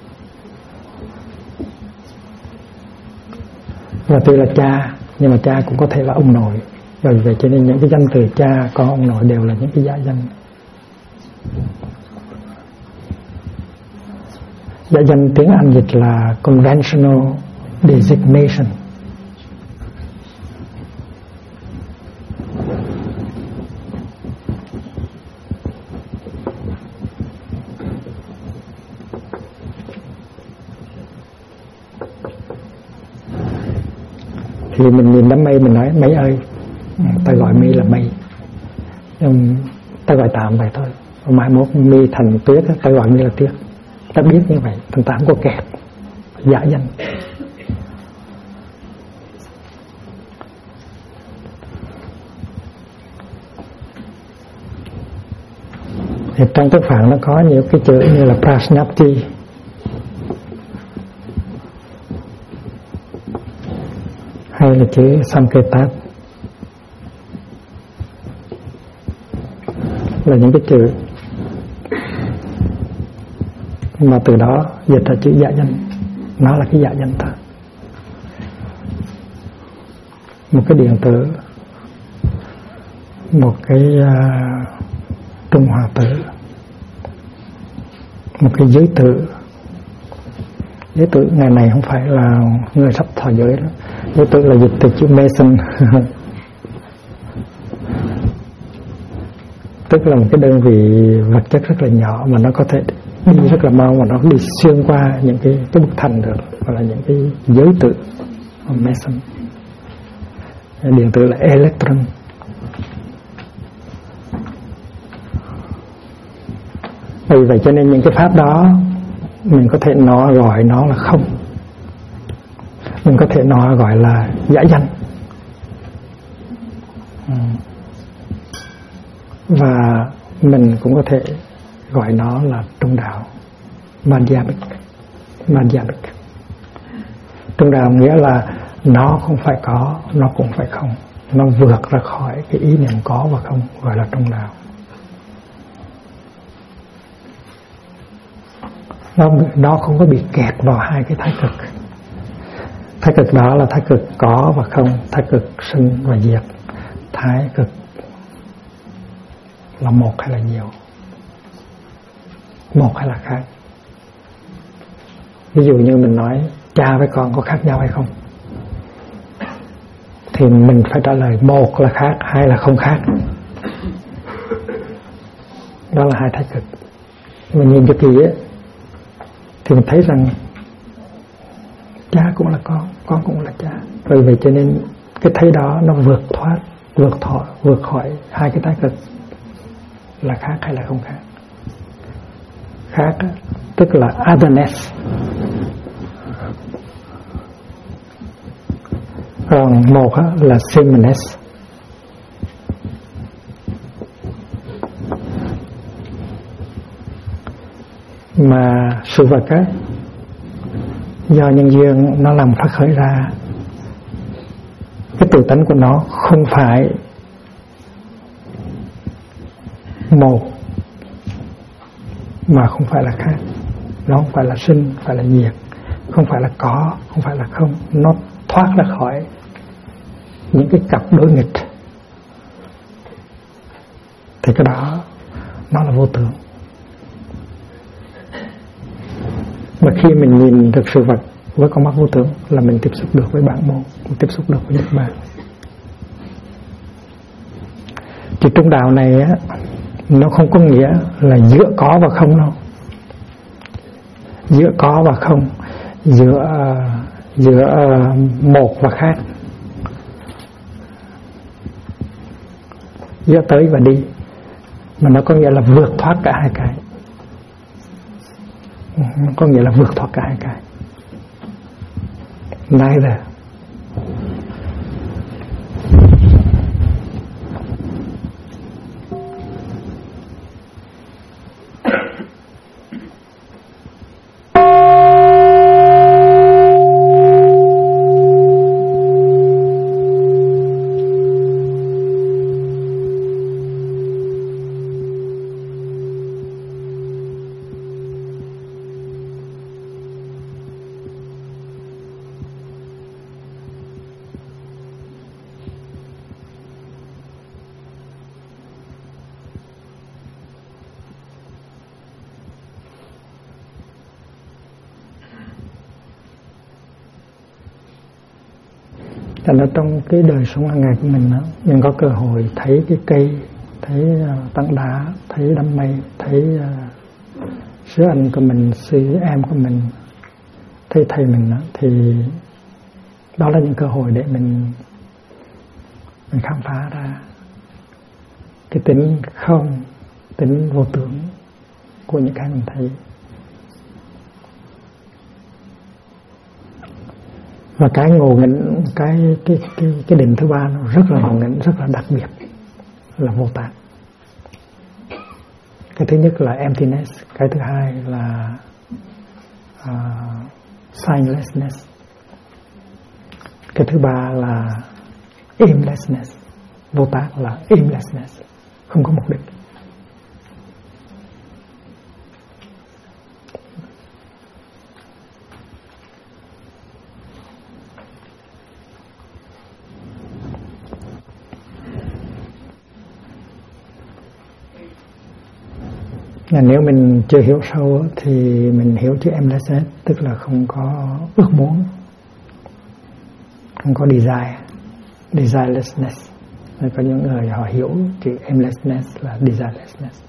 Và tuy là cha nhưng mà cha cũng có thể là ông nội. Bởi vậy cho nên những cái danh từ cha, con, ông nội đều là những cái giả danh. Giả danh tiếng Anh dịch là conventional designation. Thì mình nhìn đám mây mình nói mây ơi, ta gọi mây là mây, ta gọi tạm vậy thôi. Mai mốt mây thành tuyết, ta gọi mây là tuyết. Ta biết như vậy, thành ta không có kẹt giả danh. Thì trong tiếng Phạn nó có nhiều cái chữ như là prasnapti, hay là chữ sanketat, là những cái chữ mà từ đó dịch ra chữ giả danh. Nó là cái giả danh ta. Một cái điện tử, một cái trung hòa tử, một cái giới tử. Giới tử ngày này không phải là người sắp thọ giới đó. Giới tử là dịch từ chữ mason tức là một cái đơn vị vật chất rất là nhỏ mà nó có thể đi rất là mau, mà nó đi xuyên qua những cái bức thành được, gọi là những cái giới tử mason. Điện tử là electron. Vì vậy cho nên những cái pháp đó mình có thể gọi nó là không, mình có thể gọi là giả danh. Và mình cũng có thể gọi nó là trung đạo, Madhyamik. Trung đạo nghĩa là nó không phải có, nó cũng phải không, nó vượt ra khỏi cái ý niệm có và không, gọi là trung đạo. Nó không có bị kẹt vào hai cái thái cực. Thái cực đó là thái cực có và không, thái cực sinh và diệt. Thái cực là một hay là nhiều, một hay là khác. Ví dụ như mình nói cha với con có khác nhau hay không, thì mình phải trả lời một là khác, hai là không khác. Đó là hai thái cực. Mình nhìn cho kỹ ấy, thì mình thấy rằng cha cũng là con cũng là cha. Bởi vậy cho nên cái thấy đó nó vượt khỏi hai cái thái cực là khác hay là không khác. Khác tức là otherness, còn một là sameness. Mà sự vật á, do nhân duyên nó làm phát khởi ra, cái tự tánh của nó không phải một mà không phải là khác. Nó không phải là sinh, không phải là diệt, không phải là có, không phải là không. Nó thoát ra khỏi những cái cặp đối nghịch, thì cái đó nó là vô tưởng. Mà khi mình nhìn được sự vật với con mắt vô tưởng là mình tiếp xúc được với bản môn, mình tiếp xúc được với Niết Bàn. Thì trung đạo này á, nó không có nghĩa là giữa có và không đâu. Giữa có và không, giữa một và khác, giữa tới và đi, mà nó có nghĩa là vượt thoát cả hai cái. Nó có nghĩa là vượt thoát cả hai cái. Neither. Thành ra trong cái đời sống hàng ngày của mình đó, mình có cơ hội thấy cái cây, thấy tảng đá, thấy đám mây, thấy sư anh của mình, sư em của mình, thấy thầy mình đó, thì đó là những cơ hội để mình khám phá ra cái tính không, tính vô tưởng của những cái mình thấy. Và cái ngộ nghĩnh, cái điểm thứ ba nó rất là ngộ nghĩnh, rất là đặc biệt là vô tạng. Cái thứ nhất là emptiness, cái thứ hai là signlessness, cái thứ ba là aimlessness. Vô tạng là aimlessness, không có mục đích. Nếu mình chưa hiểu sâu thì mình hiểu chữ aimlessness, tức là không có ước muốn, không có desire, desirelessness. Có những người họ hiểu chữ aimlessness là desirelessness.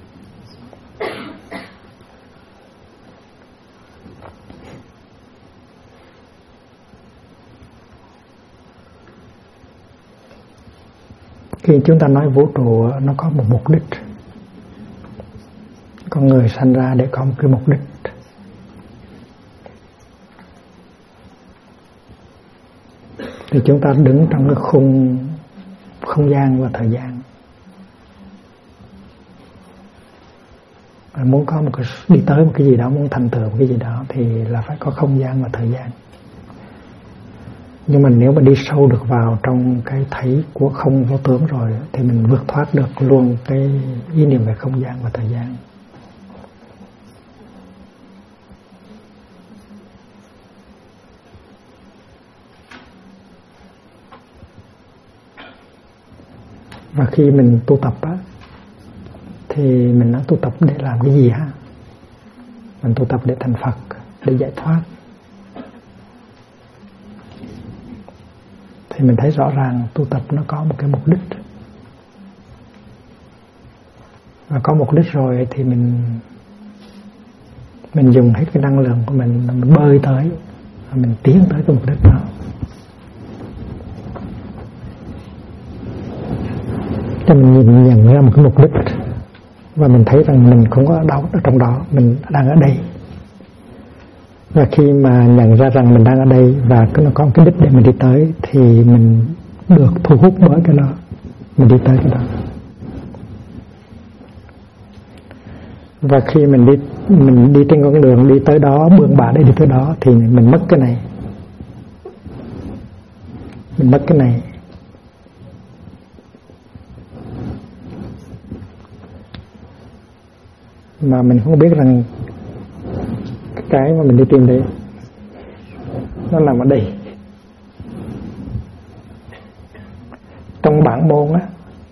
Khi chúng ta nói vũ trụ nó có một mục đích, con người sanh ra để có một cái mục đích. Thì chúng ta đứng trong cái không gian và thời gian. Và muốn có một cái, đi tới một cái gì đó, muốn thành tựu một cái gì đó thì là phải có không gian và thời gian. Nhưng mà nếu mà đi sâu được vào trong cái thấy của không vô tướng rồi thì mình vượt thoát được luôn cái ý niệm về không gian và thời gian. Và khi mình tu tập á, thì mình đã tu tập để làm cái gì ha? Mình tu tập để thành Phật, để giải thoát. Thì mình thấy rõ ràng tu tập nó có một cái mục đích. Và có mục đích rồi thì mình dùng hết cái năng lượng của mình bơi tới, và mình tiến tới cái mục đích đó. Cho mình nhận ra một cái mục đích và mình thấy rằng mình không có đâu ở trong đó, mình đang ở đây. Và khi mà nhận ra rằng mình đang ở đây và nó có một cái đích để mình đi tới thì mình được thu hút bởi cái đó, mình đi tới cái đó. Và khi mình đi trên con đường đi tới đó, bươn bả để đi tới đó thì mình mất cái này, mình mất cái này. Mà mình không biết rằng cái mà mình đi tìm đấy nó nằm ở đây. Trong bản môn á,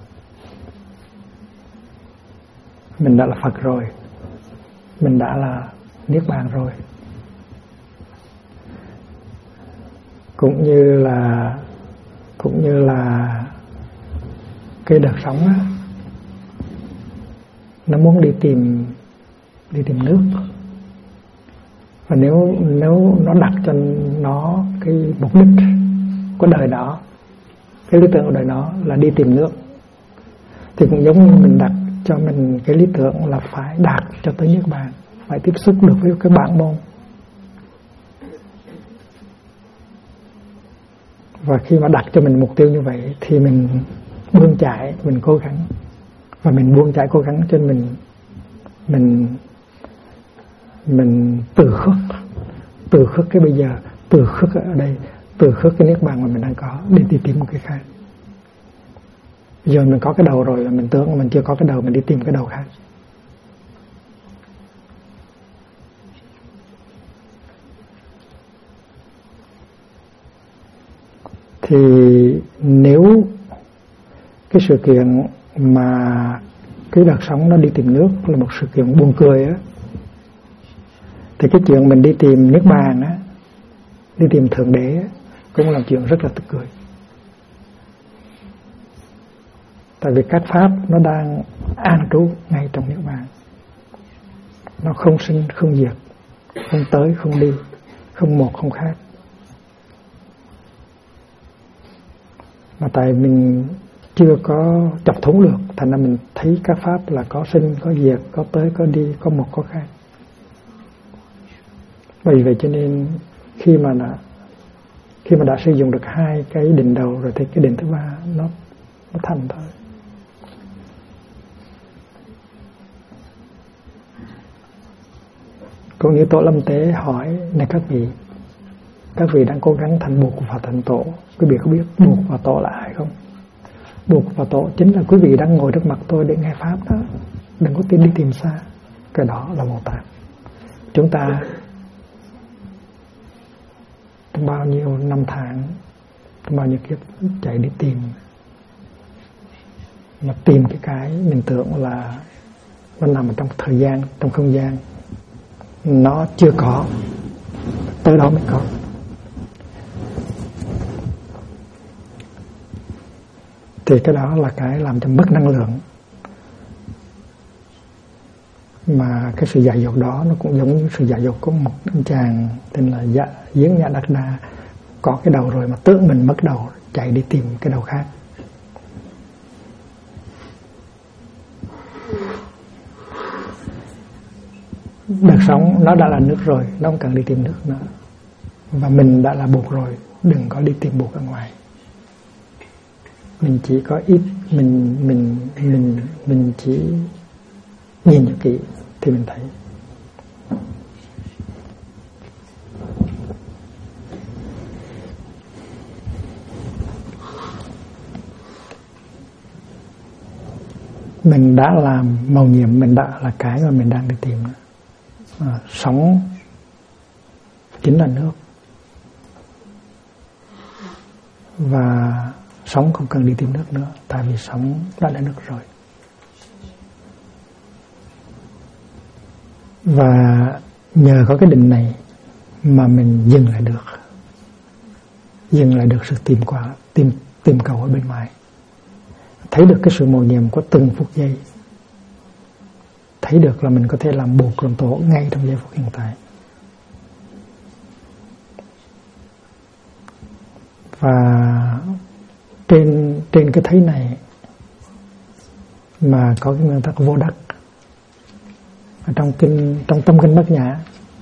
mình đã là Phật rồi, mình đã là Niết Bàn rồi. Cũng như là cái đợt sống á, nó muốn đi tìm nước. Và nếu nó đặt cho nó cái mục đích của đời nó, cái lý tưởng của đời nó là đi tìm nước, thì cũng giống như mình đặt cho mình cái lý tưởng là phải đạt cho tới Niết Bàn, phải tiếp xúc được với cái bản môn. Và khi mà đặt cho mình mục tiêu như vậy thì mình buông chạy, mình cố gắng. Và mình buông chạy cố gắng cho mình từ khước cái bây giờ, từ khước ở đây, từ khước cái Niết Bàn mà mình đang có để đi tìm một cái khác. Giờ mình có cái đầu rồi, mình tưởng là mình chưa có cái đầu, mình đi tìm cái đầu khác. Thì nếu cái sự kiện mà cái đợt sống nó đi tìm nước là một sự kiện buồn cười á, thì cái chuyện mình đi tìm Niết Bàn á, đi tìm Thượng Đế á, cũng là chuyện rất là tức cười. Tại vì các pháp nó đang an trú ngay trong niết bàn. Nó không sinh không diệt, không tới không đi, không một không khác. Mà tại mình chưa có chọc thủng được, thành ra mình thấy các pháp là có sinh, có diệt, có tới, có đi, có một, có khác. Bởi vậy cho nên khi mà đã sử dụng được hai cái định đầu rồi thì cái định thứ ba nó thành thôi. Cũng như Tổ Lâm Tế hỏi này các vị đang cố gắng thành Bụt và thành Tổ, quý vị có biết Bụt và Tổ là ai không? Bụt và Tổ chính là quý vị đang ngồi trước mặt tôi để nghe pháp đó, đừng có đi tìm xa. Cái đó là Bồ Tát. Chúng ta trong bao nhiêu năm tháng, trong bao nhiêu kiếp chạy đi tìm, mà tìm cái mình tưởng là nó nằm ở trong thời gian, trong không gian, nó chưa có, tới đó mới có. Thì cái đó là cái làm cho mất năng lượng. Mà cái sự dại dột đó nó cũng giống như sự dại dột của một anh chàng tên là Giếng Nhã Đắc Đa, có cái đầu rồi mà tưởng mình mất đầu, chạy đi tìm cái đầu khác. Đời sống nó đã là nước rồi, nó không cần đi tìm nước nữa. Và mình đã là Bụt rồi, đừng có đi tìm Bụt ở ngoài. Mình chỉ có ít, mình chỉ nhìn cho kỹ thì mình thấy. Mình đã làm mầu nhiệm, mình đã là cái mà mình đang đi tìm. Sống chính là nước, và sống không cần đi tìm nước nữa, tại vì sống đã là nước rồi. Và nhờ có cái định này mà mình dừng lại được sự tìm cầu ở bên ngoài, thấy được cái sự mầu nhiệm của từng phút giây, thấy được là mình có thể làm Bụt làm Tổ ngay trong giây phút hiện tại. Và trên cái thấy này mà có cái nguyên tắc vô đắc ở trong tâm kinh Bát Nhã.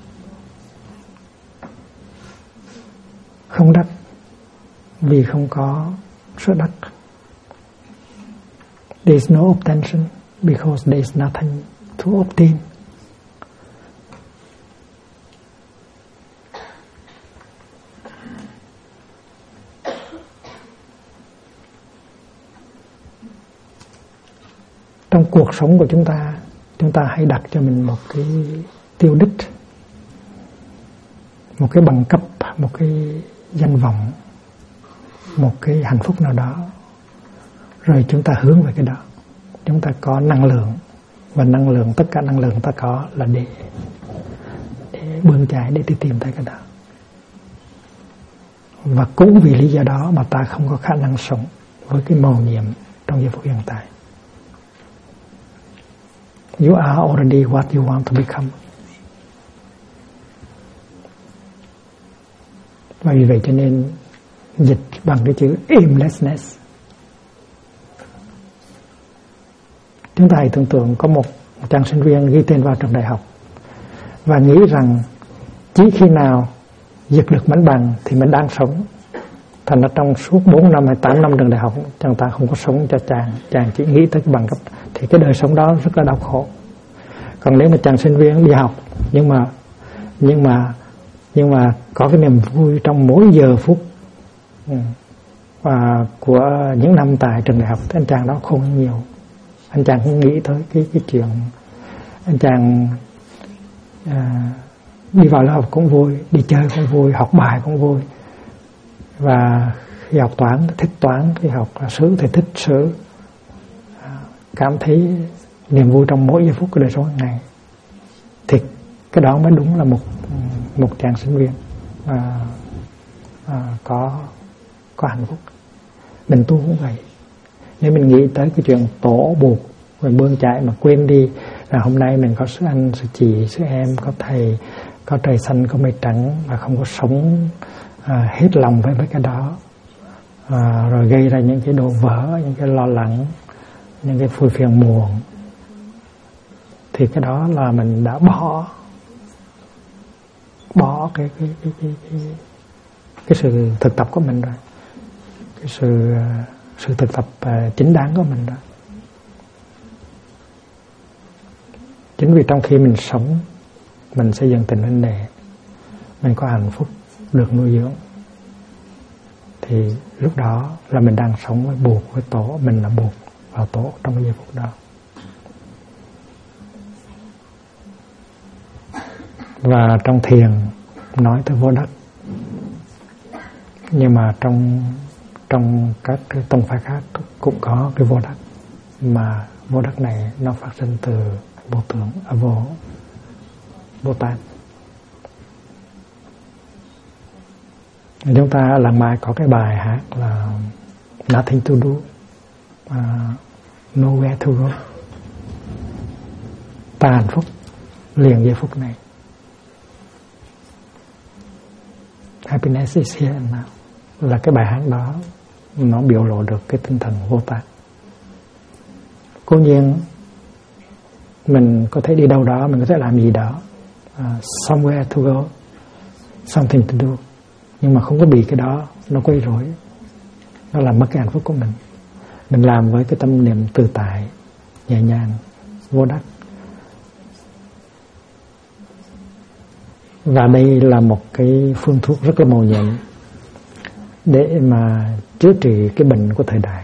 Không đắc vì không có sự đắc. There is no obtention because there is nothing to obtain. Trong cuộc sống của chúng ta hãy đặt cho mình một cái tiêu đích, một cái bằng cấp, một cái danh vọng, một cái hạnh phúc nào đó, rồi chúng ta hướng về cái đó. Chúng ta có năng lượng, và năng lượng, tất cả năng lượng ta có là để bươn chải, để đi tìm thấy cái đó. Và cũng vì lý do đó mà ta không có khả năng sống với cái mầu nhiệm trong giây phút hiện tại. You are already what you want to become. Và vì vậy cho nên dịch bằng cái chữ aimlessness. Chúng ta hãy tưởng tượng có một chàng sinh viên ghi tên vào trường đại học và nghĩ rằng chỉ khi nào giật được mảnh bằng thì mình đang sống. Thành ra trong suốt 4 năm hay 8 năm trường đại học, chàng ta không có sống cho chàng chỉ nghĩ tới cái bằng cấp, thì cái đời sống đó rất là đau khổ. Còn nếu mà chàng sinh viên đi học nhưng mà có cái niềm vui trong mỗi giờ phút và của những năm tại trường đại học, thì anh chàng đó không nhiều. Anh chàng cũng nghĩ tới cái chuyện anh chàng đi vào lớp học cũng vui, đi chơi cũng vui, học bài cũng vui. Và khi học toán thì thích toán, khi học sử thì thích sử, cảm thấy niềm vui trong mỗi giây phút của đời sống hàng ngày. Thì cái đó mới đúng là một chàng sinh viên có hạnh phúc. Mình tu cũng vậy. Nếu mình nghĩ tới cái chuyện tổ buộc rồi bươn chải mà quên đi là hôm nay mình có sư anh, sư chị, sư em, có thầy, có trời xanh, có mây trắng, và không có sống hết lòng với cái đó, rồi gây ra những cái đổ vỡ, những cái lo lắng, những cái vui phiền muộn, thì cái đó là mình đã bỏ cái sự thực tập của mình rồi, cái sự thực tập chính đáng của mình rồi. Chính vì trong khi mình sống, mình xây dựng tình huynh đệ, mình có hạnh phúc được nuôi dưỡng, thì lúc đó là mình đang sống với buộc với tổ, mình là buộc vào tổ trong cái giây phút đó. Và trong thiền nói tới vô đắc, nhưng mà trong các cái tông phái khác cũng có cái vô đắc, mà vô đắc này nó phát sinh từ vô tưởng, Bồ Tát. Chúng ta lần mai có cái bài hát là Nothing to do, nowhere to go. Ta hạnh phúc liền giây phút này. Happiness is here and now. Là cái bài hát đó nó biểu lộ được cái tinh thần vô tát. Cố nhiên mình có thể đi đâu đó, mình có thể làm gì đó, somewhere to go, something to do, nhưng mà không có bị cái đó nó quấy rối, nó làm mất cái hạnh phúc của mình. Mình làm với cái tâm niệm tự tại, nhẹ nhàng, vô đắc. Và đây là một cái phương thuốc rất là mầu nhiệm để mà chữa trị cái bệnh của thời đại.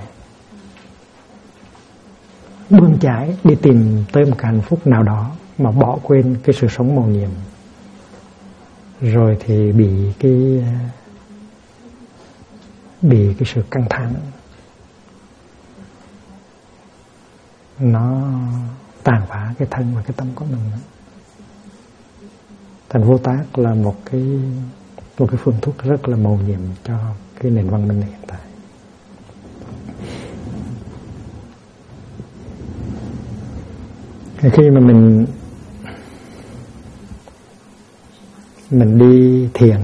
Bươn chải đi tìm tới một cái hạnh phúc nào đó mà bỏ quên cái sự sống mầu nhiệm, rồi thì bị cái sự căng thẳng nó tàn phá cái thân và cái tâm của mình. Thành vô tác là một cái phương thuốc rất là mầu nhiệm cho cái nền văn minh hiện tại. Khi mà mình đi thiền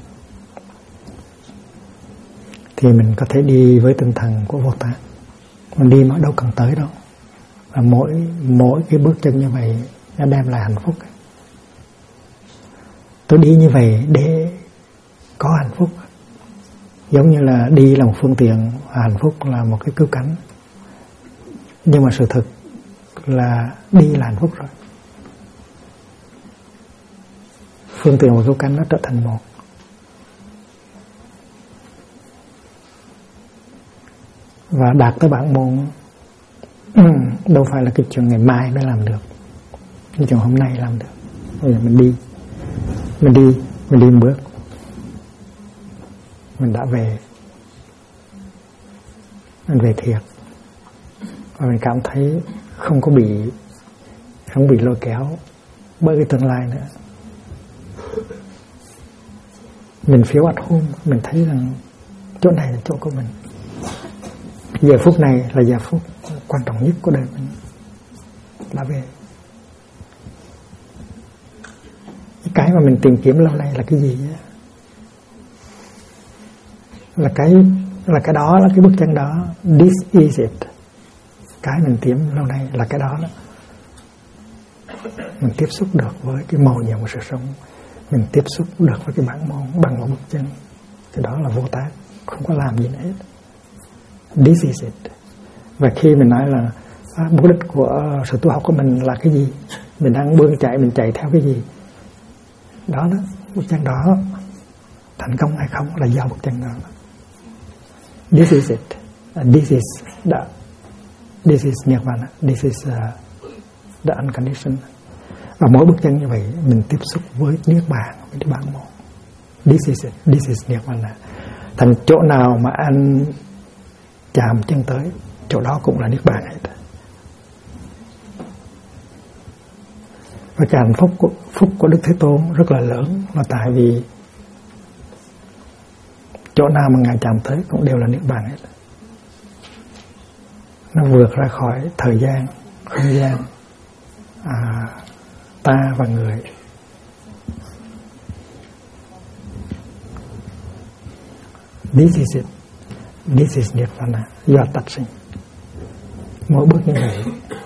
thì mình có thể đi với tinh thần của vô tác. Mình đi mà đâu cần tới đâu. Và mỗi cái bước chân như vậy nó đem lại hạnh phúc. Tôi đi như vậy để có hạnh phúc, giống như là đi là một phương tiện, hạnh phúc là một cái cứu cánh. Nhưng mà sự thực là đi là hạnh phúc rồi. Phương tiện và cứu cánh nó trở thành một. Và đạt tới bản môn đâu phải là cái chuyện ngày mai mới làm được, cái chuyện hôm nay làm được. Bây giờ mình đi một bước, mình đã về thiệt, và mình cảm thấy không bị lôi kéo bởi cái tương lai nữa. Mình feel at home, mình thấy rằng chỗ này là chỗ của mình, giờ phút này là giờ phút quan trọng nhất của đời mình, đã về. Cái mà mình tìm kiếm lâu nay là cái gì á? Là cái đó, là cái bước chân đó. This is it. Cái mình tìm lâu nay là cái đó. Mình tiếp xúc được với cái màu nhiệm của sự sống, mình tiếp xúc được với cái bản môn bằng một bước chân. Cái đó là vô tác, không có làm gì nữa hết. This is it. Và khi mình nói là mục đích của sự tu học của mình là cái gì, mình đang bươn chạy, mình chạy theo cái gì, đó, bước chân đó thành công hay không là do bước chân đó. This is it. This is Nirvana. This is the unconditioned. Và mỗi bước chân như vậy mình tiếp xúc với Niết Bàn, với cái bản môn. This is it. This is Nirvana. Thành chỗ nào mà anh chạm chân tới, chỗ đó cũng là Niết Bàn hết. Và cái hạnh phúc của Đức Thế Tôn rất là lớn, là tại vì chỗ nào mà Ngài chạm tới cũng đều là Niết Bàn hết. nó vượt ra khỏi thời gian, không gian, ta và người. This is it. This is Nirvana. Do tách sinh. Mỗi bước như vậy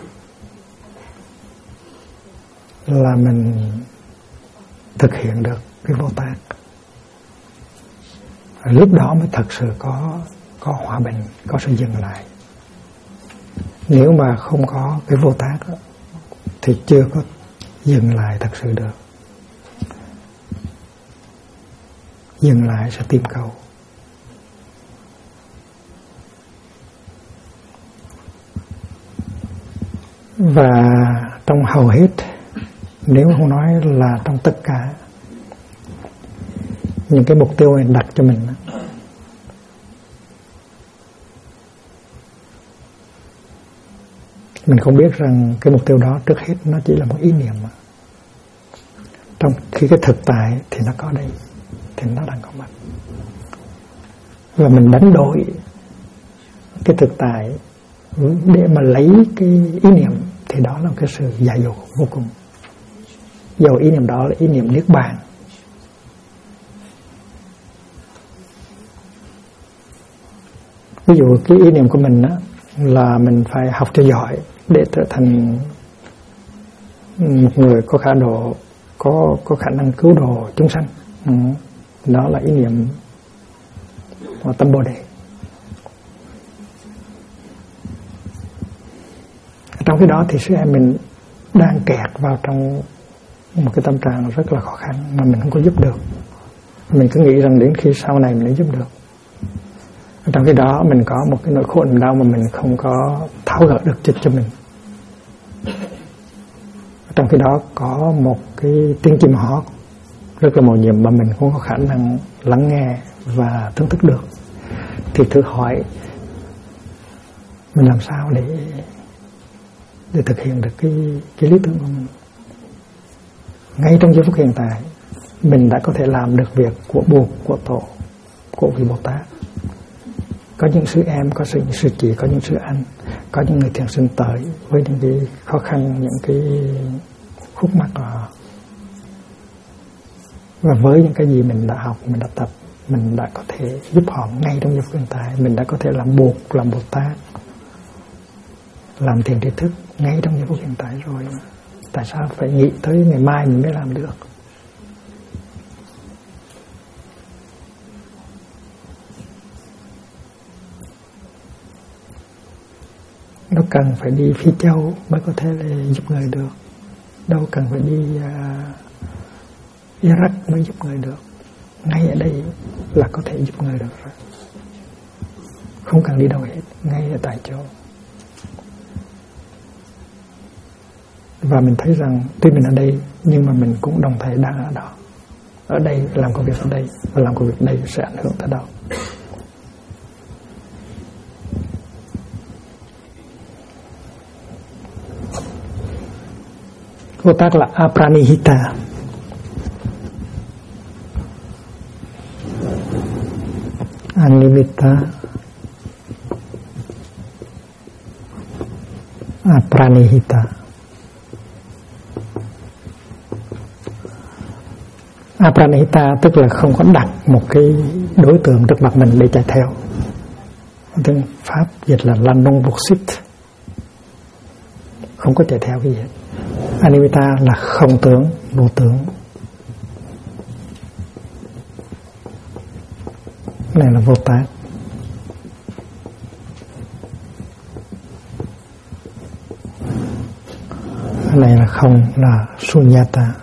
là mình thực hiện được cái vô tác. Lúc đó mới thật sự có hòa bình, có sự dừng lại. Nếu mà không có cái vô tác đó, thì chưa có dừng lại thật sự được. Dừng lại sẽ tìm cầu. Và trong hầu hết, nếu không nói là trong tất cả những cái mục tiêu mình đặt cho mình, mình không biết rằng cái mục tiêu đó trước hết nó chỉ là một ý niệm. Trong khi cái thực tại thì nó có đây, thì nó đang có mặt. Và mình đánh đổi cái thực tại để mà lấy cái ý niệm, thì đó là một cái sự dại dột vô cùng. Dầu ý niệm đó là ý niệm niết bàn, ví dụ cái ý niệm của mình á, là mình phải học cho giỏi để trở thành một người có khả độ, có khả năng cứu độ chúng sanh. Đó là ý niệm của tâm Bồ Đề. Trong cái đó thì sư em mình đang kẹt vào trong một cái tâm trạng rất là khó khăn mà mình không có giúp được. Mình cứ nghĩ rằng đến khi sau này mình mới giúp được. Trong cái đó mình có một cái nỗi khổ niềm đau mà mình không có tháo gỡ được cho mình. Trong cái đó có một cái tiếng chim hót rất là mầu nhiệm mà mình không có khả năng lắng nghe và thưởng thức được. Thì thử hỏi mình làm sao để thực hiện được cái lý tưởng của mình. Ngay trong giây phút hiện tại, mình đã có thể làm được việc của buộc, của tổ, của vị Bồ Tát. Có những sư em, có những sư chị, có những sư anh, có những người thiền sinh tới với những cái khó khăn, những cái khúc mắc của họ. Và với những cái gì mình đã học, mình đã tập, mình đã có thể giúp họ ngay trong giây phút hiện tại. Mình đã có thể làm buộc, làm Bồ Tát, làm thiền tri thức ngay trong giây phút hiện tại rồi. Tại sao phải nghĩ tới ngày mai mình mới làm được? Đâu cần phải đi Phi Châu mới có thể giúp người được. Đâu cần phải đi Iraq mới giúp người được. Ngay ở đây là có thể giúp người được rồi. Không cần đi đâu hết, ngay ở tại chỗ. Và mình thấy rằng tuy mình ở đây nhưng mà mình cũng đồng thời đang ở đó. Ở đây làm công việc ở đây, và làm công việc ở đây sẽ ảnh hưởng tới đâu. Vô tác là apranihita. Animitta, apranihita. Apranihita tức là không có đặt một cái đối tượng trước mặt mình để chạy theo. Tiếng Pháp dịch là non poursuite, không có chạy theo cái gì hết. Animitta là không tướng, vô tướng. Này là vô tác. Cái này là không, là sunyata.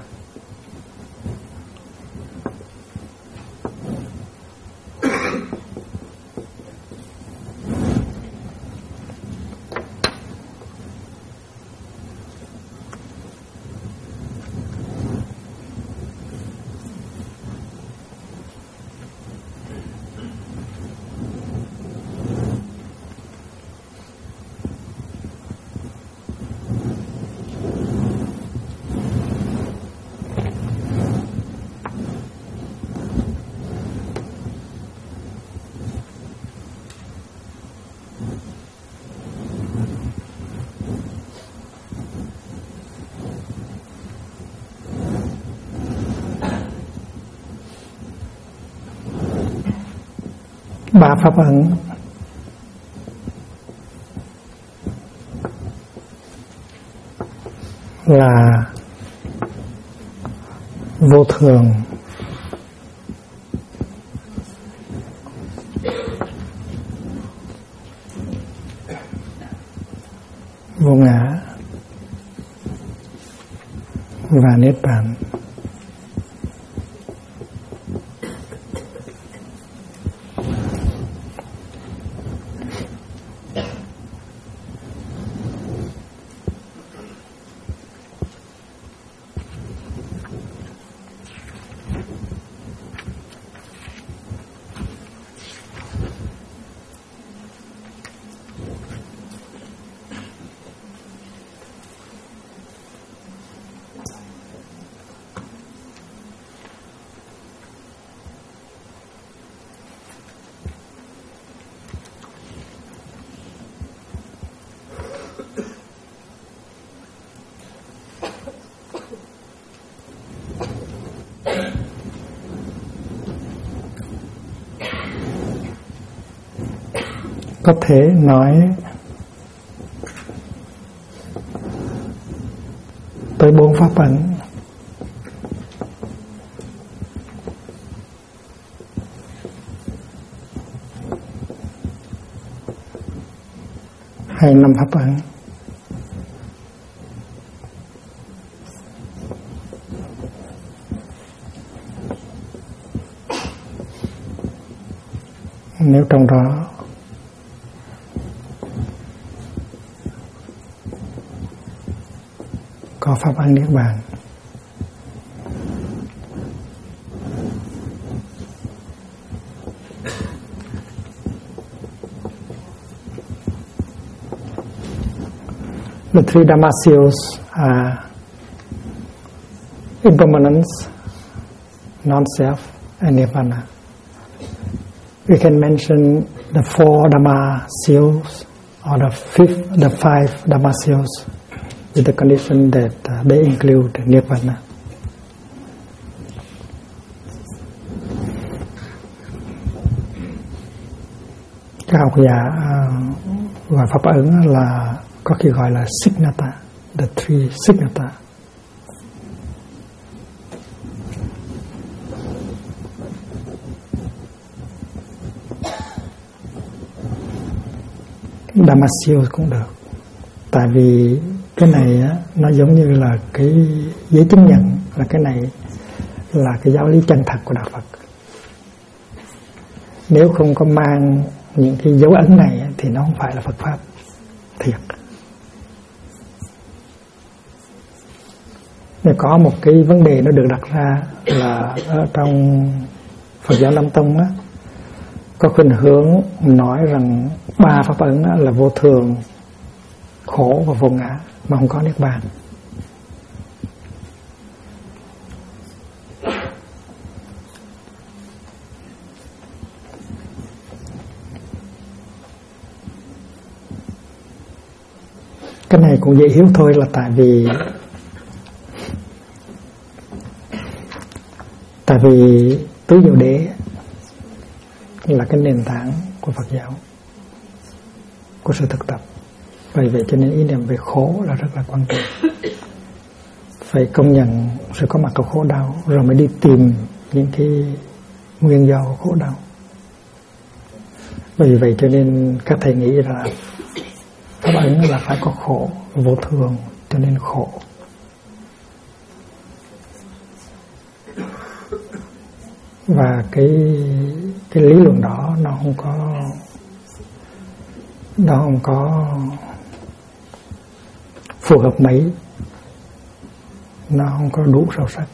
ba pháp ấn là vô thường, vô ngã và niết bàn. Có thể nói tới 4 pháp ấn hay 5 pháp ấn. Nếu trong đó có pháp ấn niết bàn, the three Dhamma seals are impermanence, non-self, and nirvana. We can mention the 4 Dhamma seals or the 5 Dhamma seals with the condition that they include nirvana. Các học giả gọi pháp ấn là có khi gọi là siddhata, the 3 siddhata. Dhamma seal cũng được, tại vì cái này á, nó giống như là cái giấy chứng nhận là cái này là cái giáo lý chân thật của đạo Phật. Nếu không có mang những cái dấu ấn này á, thì nó không phải là Phật pháp thiệt. Nên có một cái vấn đề nó được đặt ra là ở trong Phật giáo Nam Tông á, có khuynh hướng nói rằng 3 pháp ấn là vô thường, khổ và vô ngã mà không có niết bàn. Cái này cũng dễ hiểu thôi, là tại vì tứ diệu đế là cái nền tảng của Phật giáo, của sự thực tập. Vì vậy cho nên ý niệm về khổ là rất là quan trọng. Phải công nhận sự có mặt của khổ đau rồi mới đi tìm những cái nguyên do của khổ đau. Vì vậy cho nên các thầy nghĩ là pháp ấn là phải có khổ, vô thường cho nên khổ. Và cái lý luận đó nó không có phù hợp mấy, nó không có đủ sâu sắc.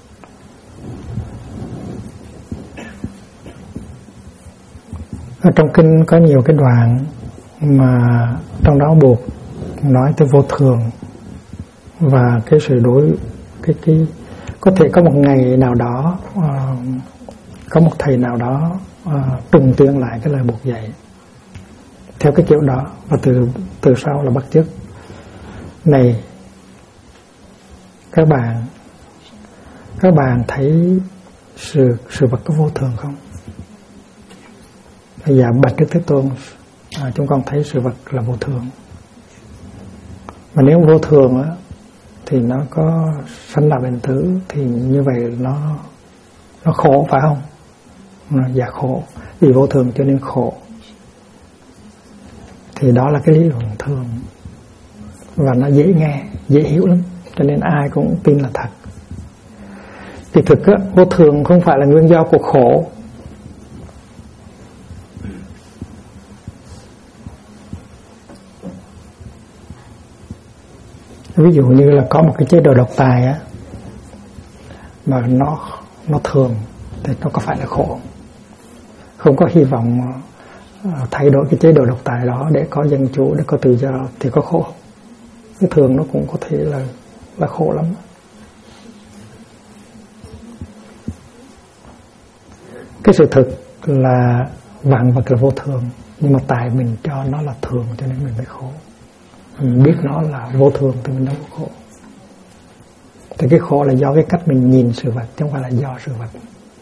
Ở trong kinh có nhiều cái đoạn mà trong đó buộc nói tới vô thường và cái sự đối cái có thể có một ngày nào đó có một thầy nào đó trùng tuyên lại cái lời buộc dạy theo cái kiểu đó, và từ sau là bắt chước. Này các bạn thấy sự vật có vô thường không? Bây giờ bạch Đức Thế Tôn, chúng con thấy sự vật là vô thường. Mà nếu vô thường á, thì nó có sanh lão bệnh tử, thì như vậy nó khổ phải không? Dạ khổ, vì vô thường cho nên khổ. Thì đó là cái lý luận thường, và nó dễ nghe, dễ hiểu lắm, cho nên ai cũng tin là thật. Thì thực á, vô thường không phải là nguyên do của khổ. Ví dụ như là có một cái chế độ độc tài á, mà nó thường thì nó có phải là khổ? Không có hy vọng thay đổi cái chế độ độc tài đó để có dân chủ, để có tự do thì có khổ. Cái thường nó cũng có thể là khổ lắm. Cái sự thực là vạn vật là vô thường, nhưng mà tại mình cho nó là thường cho nên mình mới khổ. Mình biết nó là vô thường thì mình đâu có khổ. Thì cái khổ là do cái cách mình nhìn sự vật, chứ không phải là do sự vật.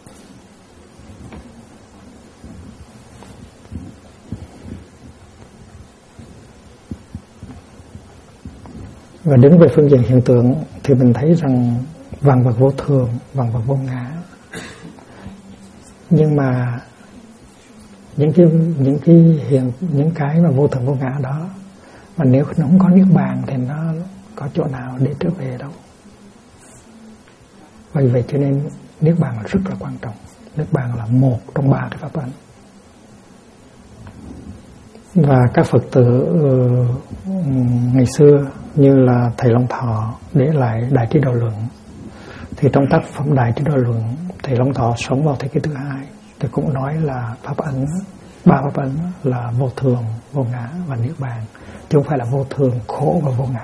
Và đứng về phương diện hiện tượng thì mình thấy rằng vạn vật vô thường, vạn vật vô ngã. Nhưng mà những cái mà vô thường vô ngã đó, mà nếu nó không có niết bàn thì nó có chỗ nào để trở về đâu. Vì vậy cho nên niết bàn là rất là quan trọng. Niết bàn là một trong ba cái pháp ấn. Và các Phật tử ngày xưa như là thầy Long Thọ để lại Đại Trí Độ Luận, thì trong tác phẩm Đại Trí Độ Luận, thầy Long Thọ sống vào thế kỷ thứ hai thì cũng nói là pháp ấn, ba pháp ấn là vô thường, vô ngã và niết bàn, chứ không phải là vô thường, khổ và vô ngã.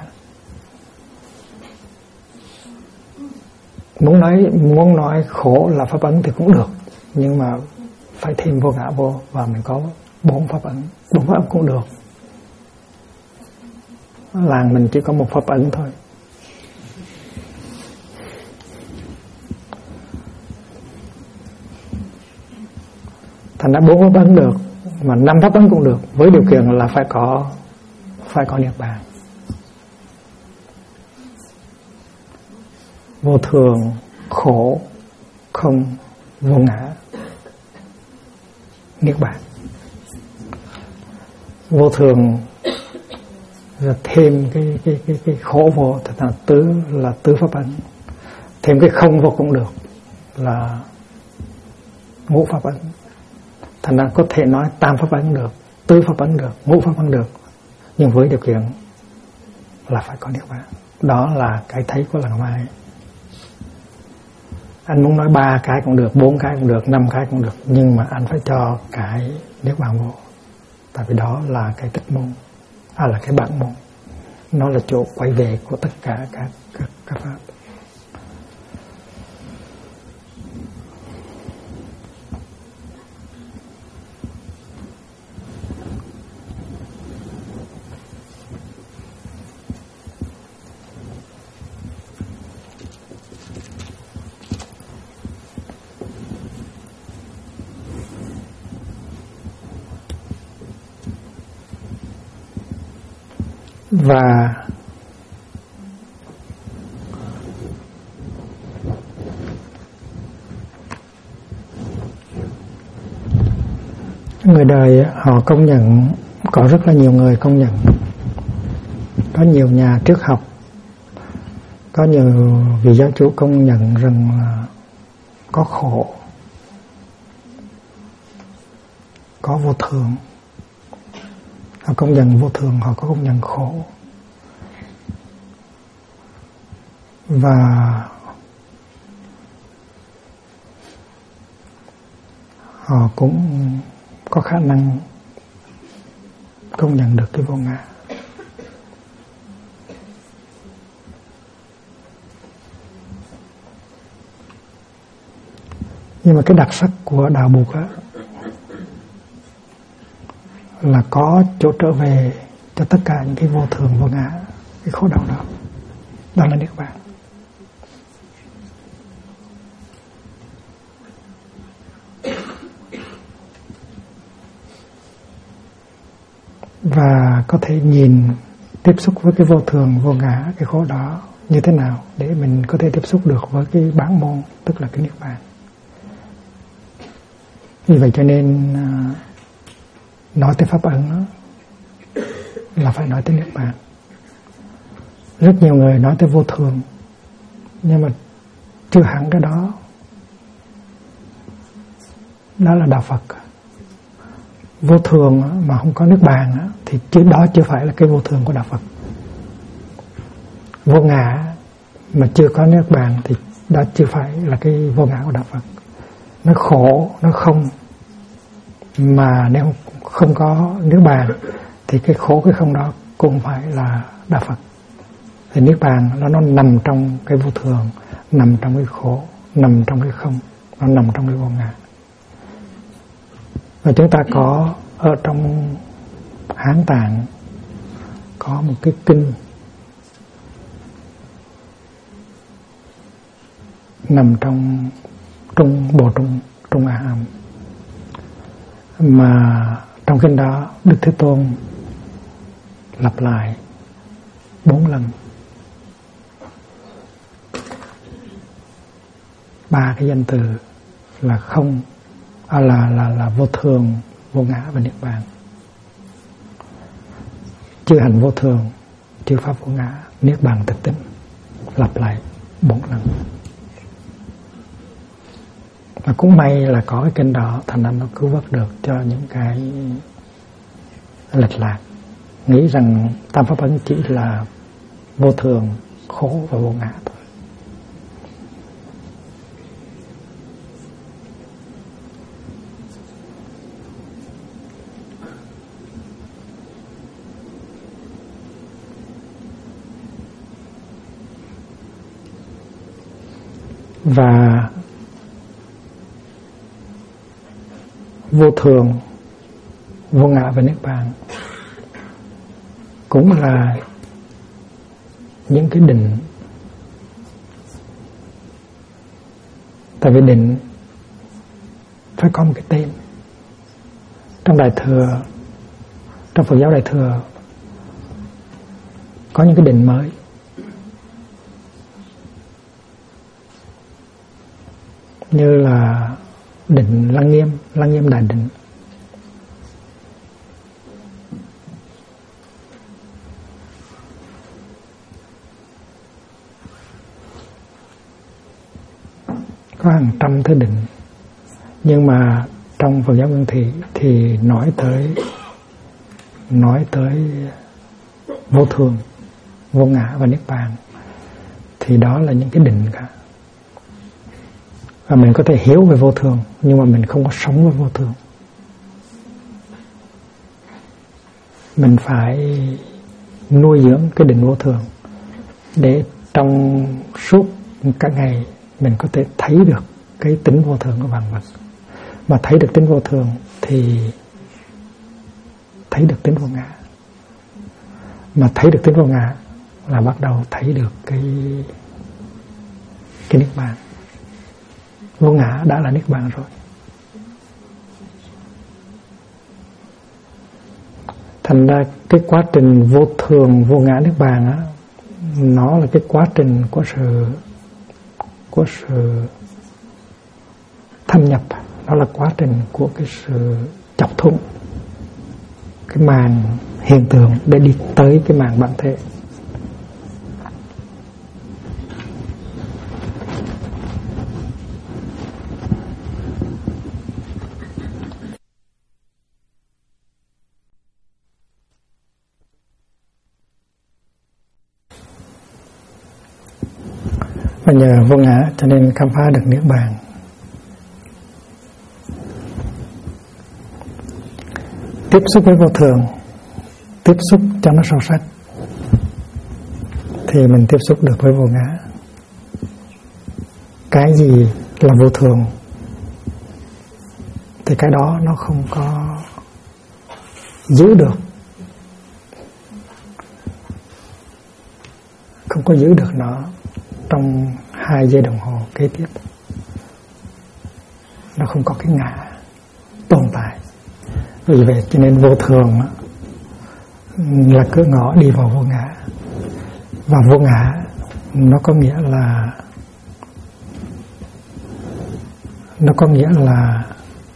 Muốn nói khổ là pháp ấn thì cũng được, nhưng mà phải thêm vô ngã vô, và mình có 4 pháp ấn. 4 pháp ấn cũng được. Làng mình chỉ có 1 pháp ấn thôi. Thành ra 4 pháp ấn được, mà 5 pháp ấn cũng được, với điều kiện là phải có niết bàn. Vô thường, khổ, không, vô ngã, niết bàn. Vô thường rồi thêm cái khổ vô thì là tứ pháp ấn. Thêm cái không vô cũng được, là ngũ pháp ấn. Thành ra có thể nói tam pháp ấn được, tứ pháp ấn được, ngũ pháp ấn được, nhưng với điều kiện là phải có niết bàn. Đó là cái thấy của Làng Mai. Anh muốn nói 3 cái cũng được, 4 cái cũng được, 5 cái cũng được, nhưng mà anh phải cho cái niết bàn vô. Tại vì đó là cái tích môn, là cái bản môn. Nó là chỗ quay về của tất cả các pháp. Và người đời họ công nhận, có rất là nhiều người công nhận, có nhiều nhà triết học, có nhiều vị giáo chủ công nhận rằng là có khổ, có vô thường. Họ công nhận vô thường, họ có công nhận khổ. Và họ cũng có khả năng công nhận được cái vô ngã. Nhưng mà cái đặc sắc của đạo Bụt á là có chỗ trở về cho tất cả những cái vô thường vô ngã, cái khổ đau đó. Đó là niết bàn. và có thể nhìn tiếp xúc với cái vô thường, vô ngã, cái khổ đó như thế nào để mình có thể tiếp xúc được với cái bản môn, tức là cái niết bàn. Vì vậy cho nên nói tới pháp ấn đó, là phải nói tới niết bàn. Rất nhiều người nói tới vô thường, nhưng mà chưa hẳn cái đó là đạo Phật. Vô thường mà không có niết bàn thì đó chưa phải là cái vô thường của đạo Phật. Vô ngã mà chưa có niết bàn thì đó chưa phải là cái vô ngã của đạo Phật. Nó khổ, nó không, mà nếu không có niết bàn thì cái khổ, cái không đó cũng phải là đạo Phật. Thì niết bàn nó nằm trong cái vô thường, nằm trong cái khổ, nằm trong cái không, nó nằm trong cái vô ngã. Và chúng ta có ở trong Hán Tạng có một cái kinh nằm trong bộ trung A Hàm, mà trong kinh đó Đức Thế Tôn lặp lại 4 lần 3 cái danh từ là không, là vô thường, vô ngã và niết bàn. Chư hành vô thường, chư pháp vô ngã, niết bàn tịch tịnh, lặp lại 4 lần. Và cũng may là có cái kinh đó, thành ra nó cứu vớt được cho những cái lệch lạc, nghĩ rằng tam pháp ấn chỉ là vô thường, khổ và vô ngã thôi. Và vô thường, vô ngã và niết bàn cũng là những cái định. Tại vì định phải có một cái tên. Trong Đại Thừa, trong Phật giáo Đại Thừa có những cái định mới. Như là định Lăng Nghiêm Đại Định. Có hàng trăm thứ định. Nhưng mà trong Phật giáo Nguyên Thủy thì nói tới vô thường, vô ngã và niết bàn thì đó là những cái định cả. Và mình có thể hiểu về vô thường, nhưng mà mình không có sống với vô thường. Mình phải nuôi dưỡng cái định vô thường để trong suốt cả ngày mình có thể thấy được cái tính vô thường của vạn vật. Mà thấy được tính vô thường thì thấy được tính vô ngã. Mà thấy được tính vô ngã là bắt đầu thấy được cái niết bàn. Vô ngã đã là niết bàn rồi. Thành ra cái quá trình vô thường, vô ngã, niết bàn á, nó là cái quá trình của sự thâm nhập. Nó là quá trình của cái sự chọc thủng cái màn hiện tượng để đi tới cái màn bản thể. Và nhờ vô ngã cho nên khám phá được niết bàn. Tiếp xúc với vô thường, tiếp xúc cho nó sâu sắc thì mình tiếp xúc được với vô ngã. Cái gì là vô thường thì cái đó nó không có giữ được, không có giữ được nó trong 2 giây đồng hồ kế tiếp. Nó không có cái ngã tồn tại. Vì vậy cho nên vô thường là cửa ngõ đi vào vô ngã. Và vô ngã nó có nghĩa là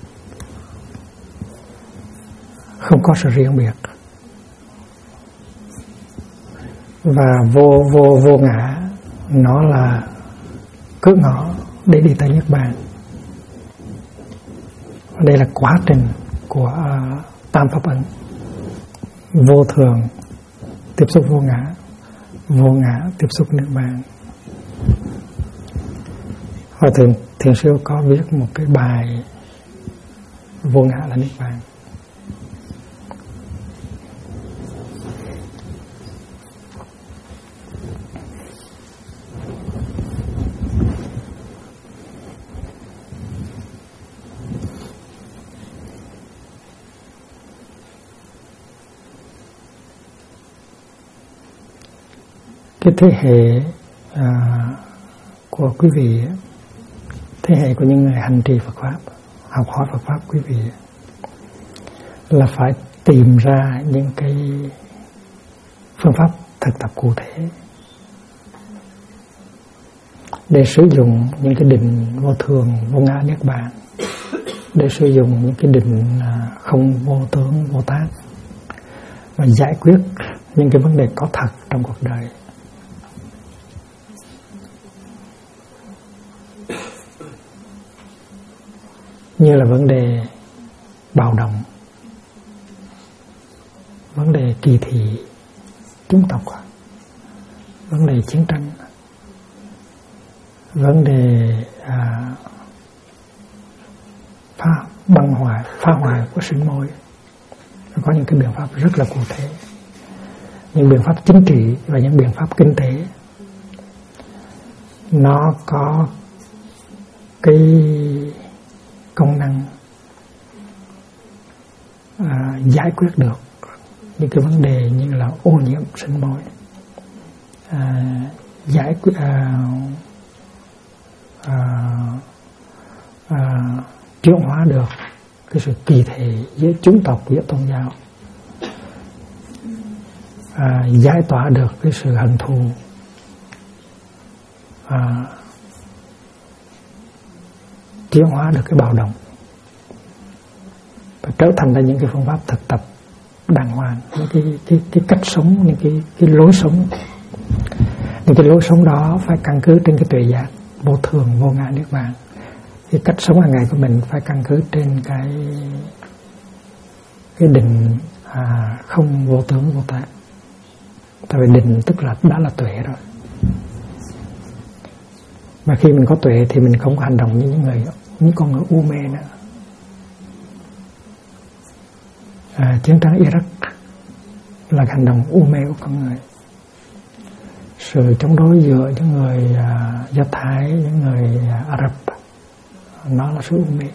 không có sự riêng biệt. Và vô ngã nó là cửa ngõ để đi tới Niết Bàn. Đây là quá trình của tam pháp ấn: vô thường tiếp xúc vô ngã tiếp xúc Niết Bàn. Hòa thượng Thiền Sư có viết một cái bài vô ngã là Niết Bàn. Cái thế hệ của quý vị, thế hệ của những người hành trì Phật Pháp, học hỏi Phật Pháp, quý vị là phải tìm ra những cái phương pháp thực tập cụ thể để sử dụng những cái định vô thường, vô ngã, Niết Bàn, để sử dụng những cái định không vô tướng, vô tác, và giải quyết những cái vấn đề có thật trong cuộc đời. Như là vấn đề bạo động, vấn đề kỳ thị chủng tộc, vấn đề chiến tranh, vấn đề phá hoại của sinh môi. Có những cái biện pháp rất là cụ thể, những biện pháp chính trị và những biện pháp kinh tế. Nó có cái công năng giải quyết được những cái vấn đề như là ô nhiễm sinh môi, giải quyết chuyển hóa được cái sự kỳ thị giữa chủng tộc, giữa tôn giáo, giải tỏa được cái sự hận thù, chuyển hóa được cái bạo động, và trở thành ra những cái phương pháp thực tập đàng hoàng, những cái cách sống, những cái lối sống. Những cái lối sống đó phải căn cứ trên cái tuệ giác vô thường, vô ngã, Niết Bàn. Cái cách sống hàng ngày của mình phải căn cứ trên cái định không vô tướng, vô tác. Tại vì định tức là đã là tuệ rồi. Mà khi mình có tuệ thì mình không có hành động như những con người u mê nữa. Chiến tranh Iraq là hành động u mê của con người. Sự chống đối giữa những người Do Thái, những người Ả Rập, nó là sự u mê.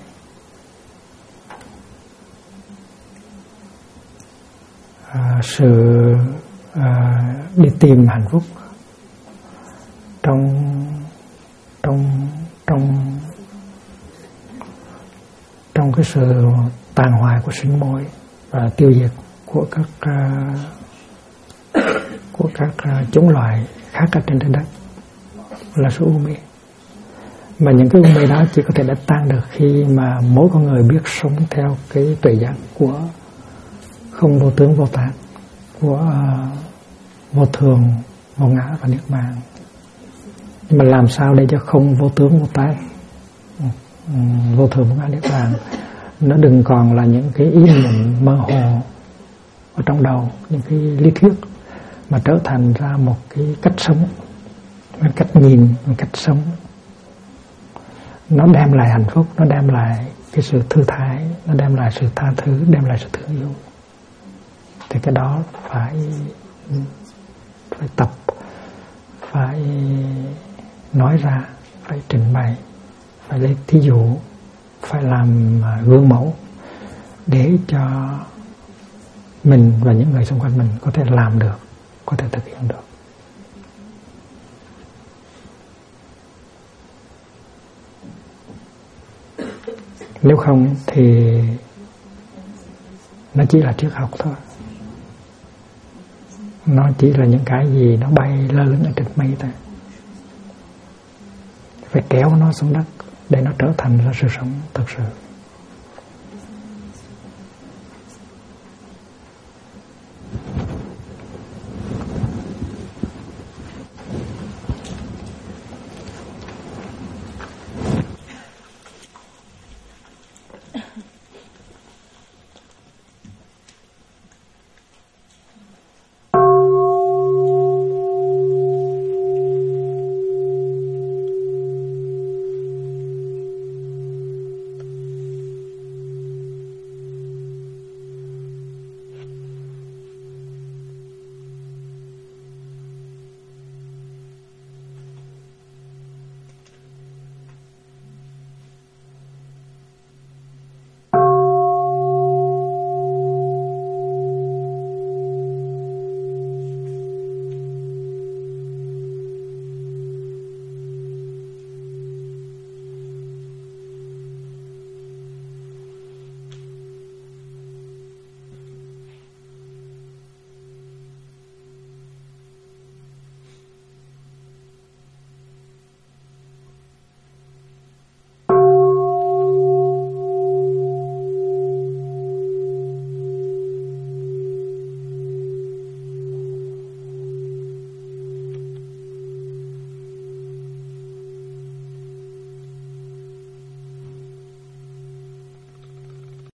Sự đi tìm hạnh phúc trong cái sự tàn hoại của sinh môi và tiêu diệt của các chủng loại khác ở trên trái đất là sự u mê. Mà những cái u mê đó chỉ có thể đã tan được khi mà mỗi con người biết sống theo cái tuệ giác của không vô tướng, vô tác, của vô thường, vô ngã và Niết Bàn. Nhưng mà làm sao để cho không vô tướng, vô tác, vô thường, vô ngã, Niết Bàn nó đừng còn là những cái ý niệm mơ hồ ở trong đầu, những cái lý thuyết, mà trở thành ra một cái cách sống, một cách nhìn, một cách sống. Nó đem lại hạnh phúc, nó đem lại cái sự thư thái, nó đem lại sự tha thứ, đem lại sự thương yêu. Thì cái đó phải tập, phải nói ra, phải trình bày, phải lấy thí dụ, phải làm gương mẫu để cho mình và những người xung quanh mình có thể làm được, có thể thực hiện được. Nếu không thì nó chỉ là triết học thôi. nó chỉ là những cái gì nó bay lơ lửng ở trên mây ta. Phải kéo nó xuống đất để nó trở thành ra sự sống thật sự.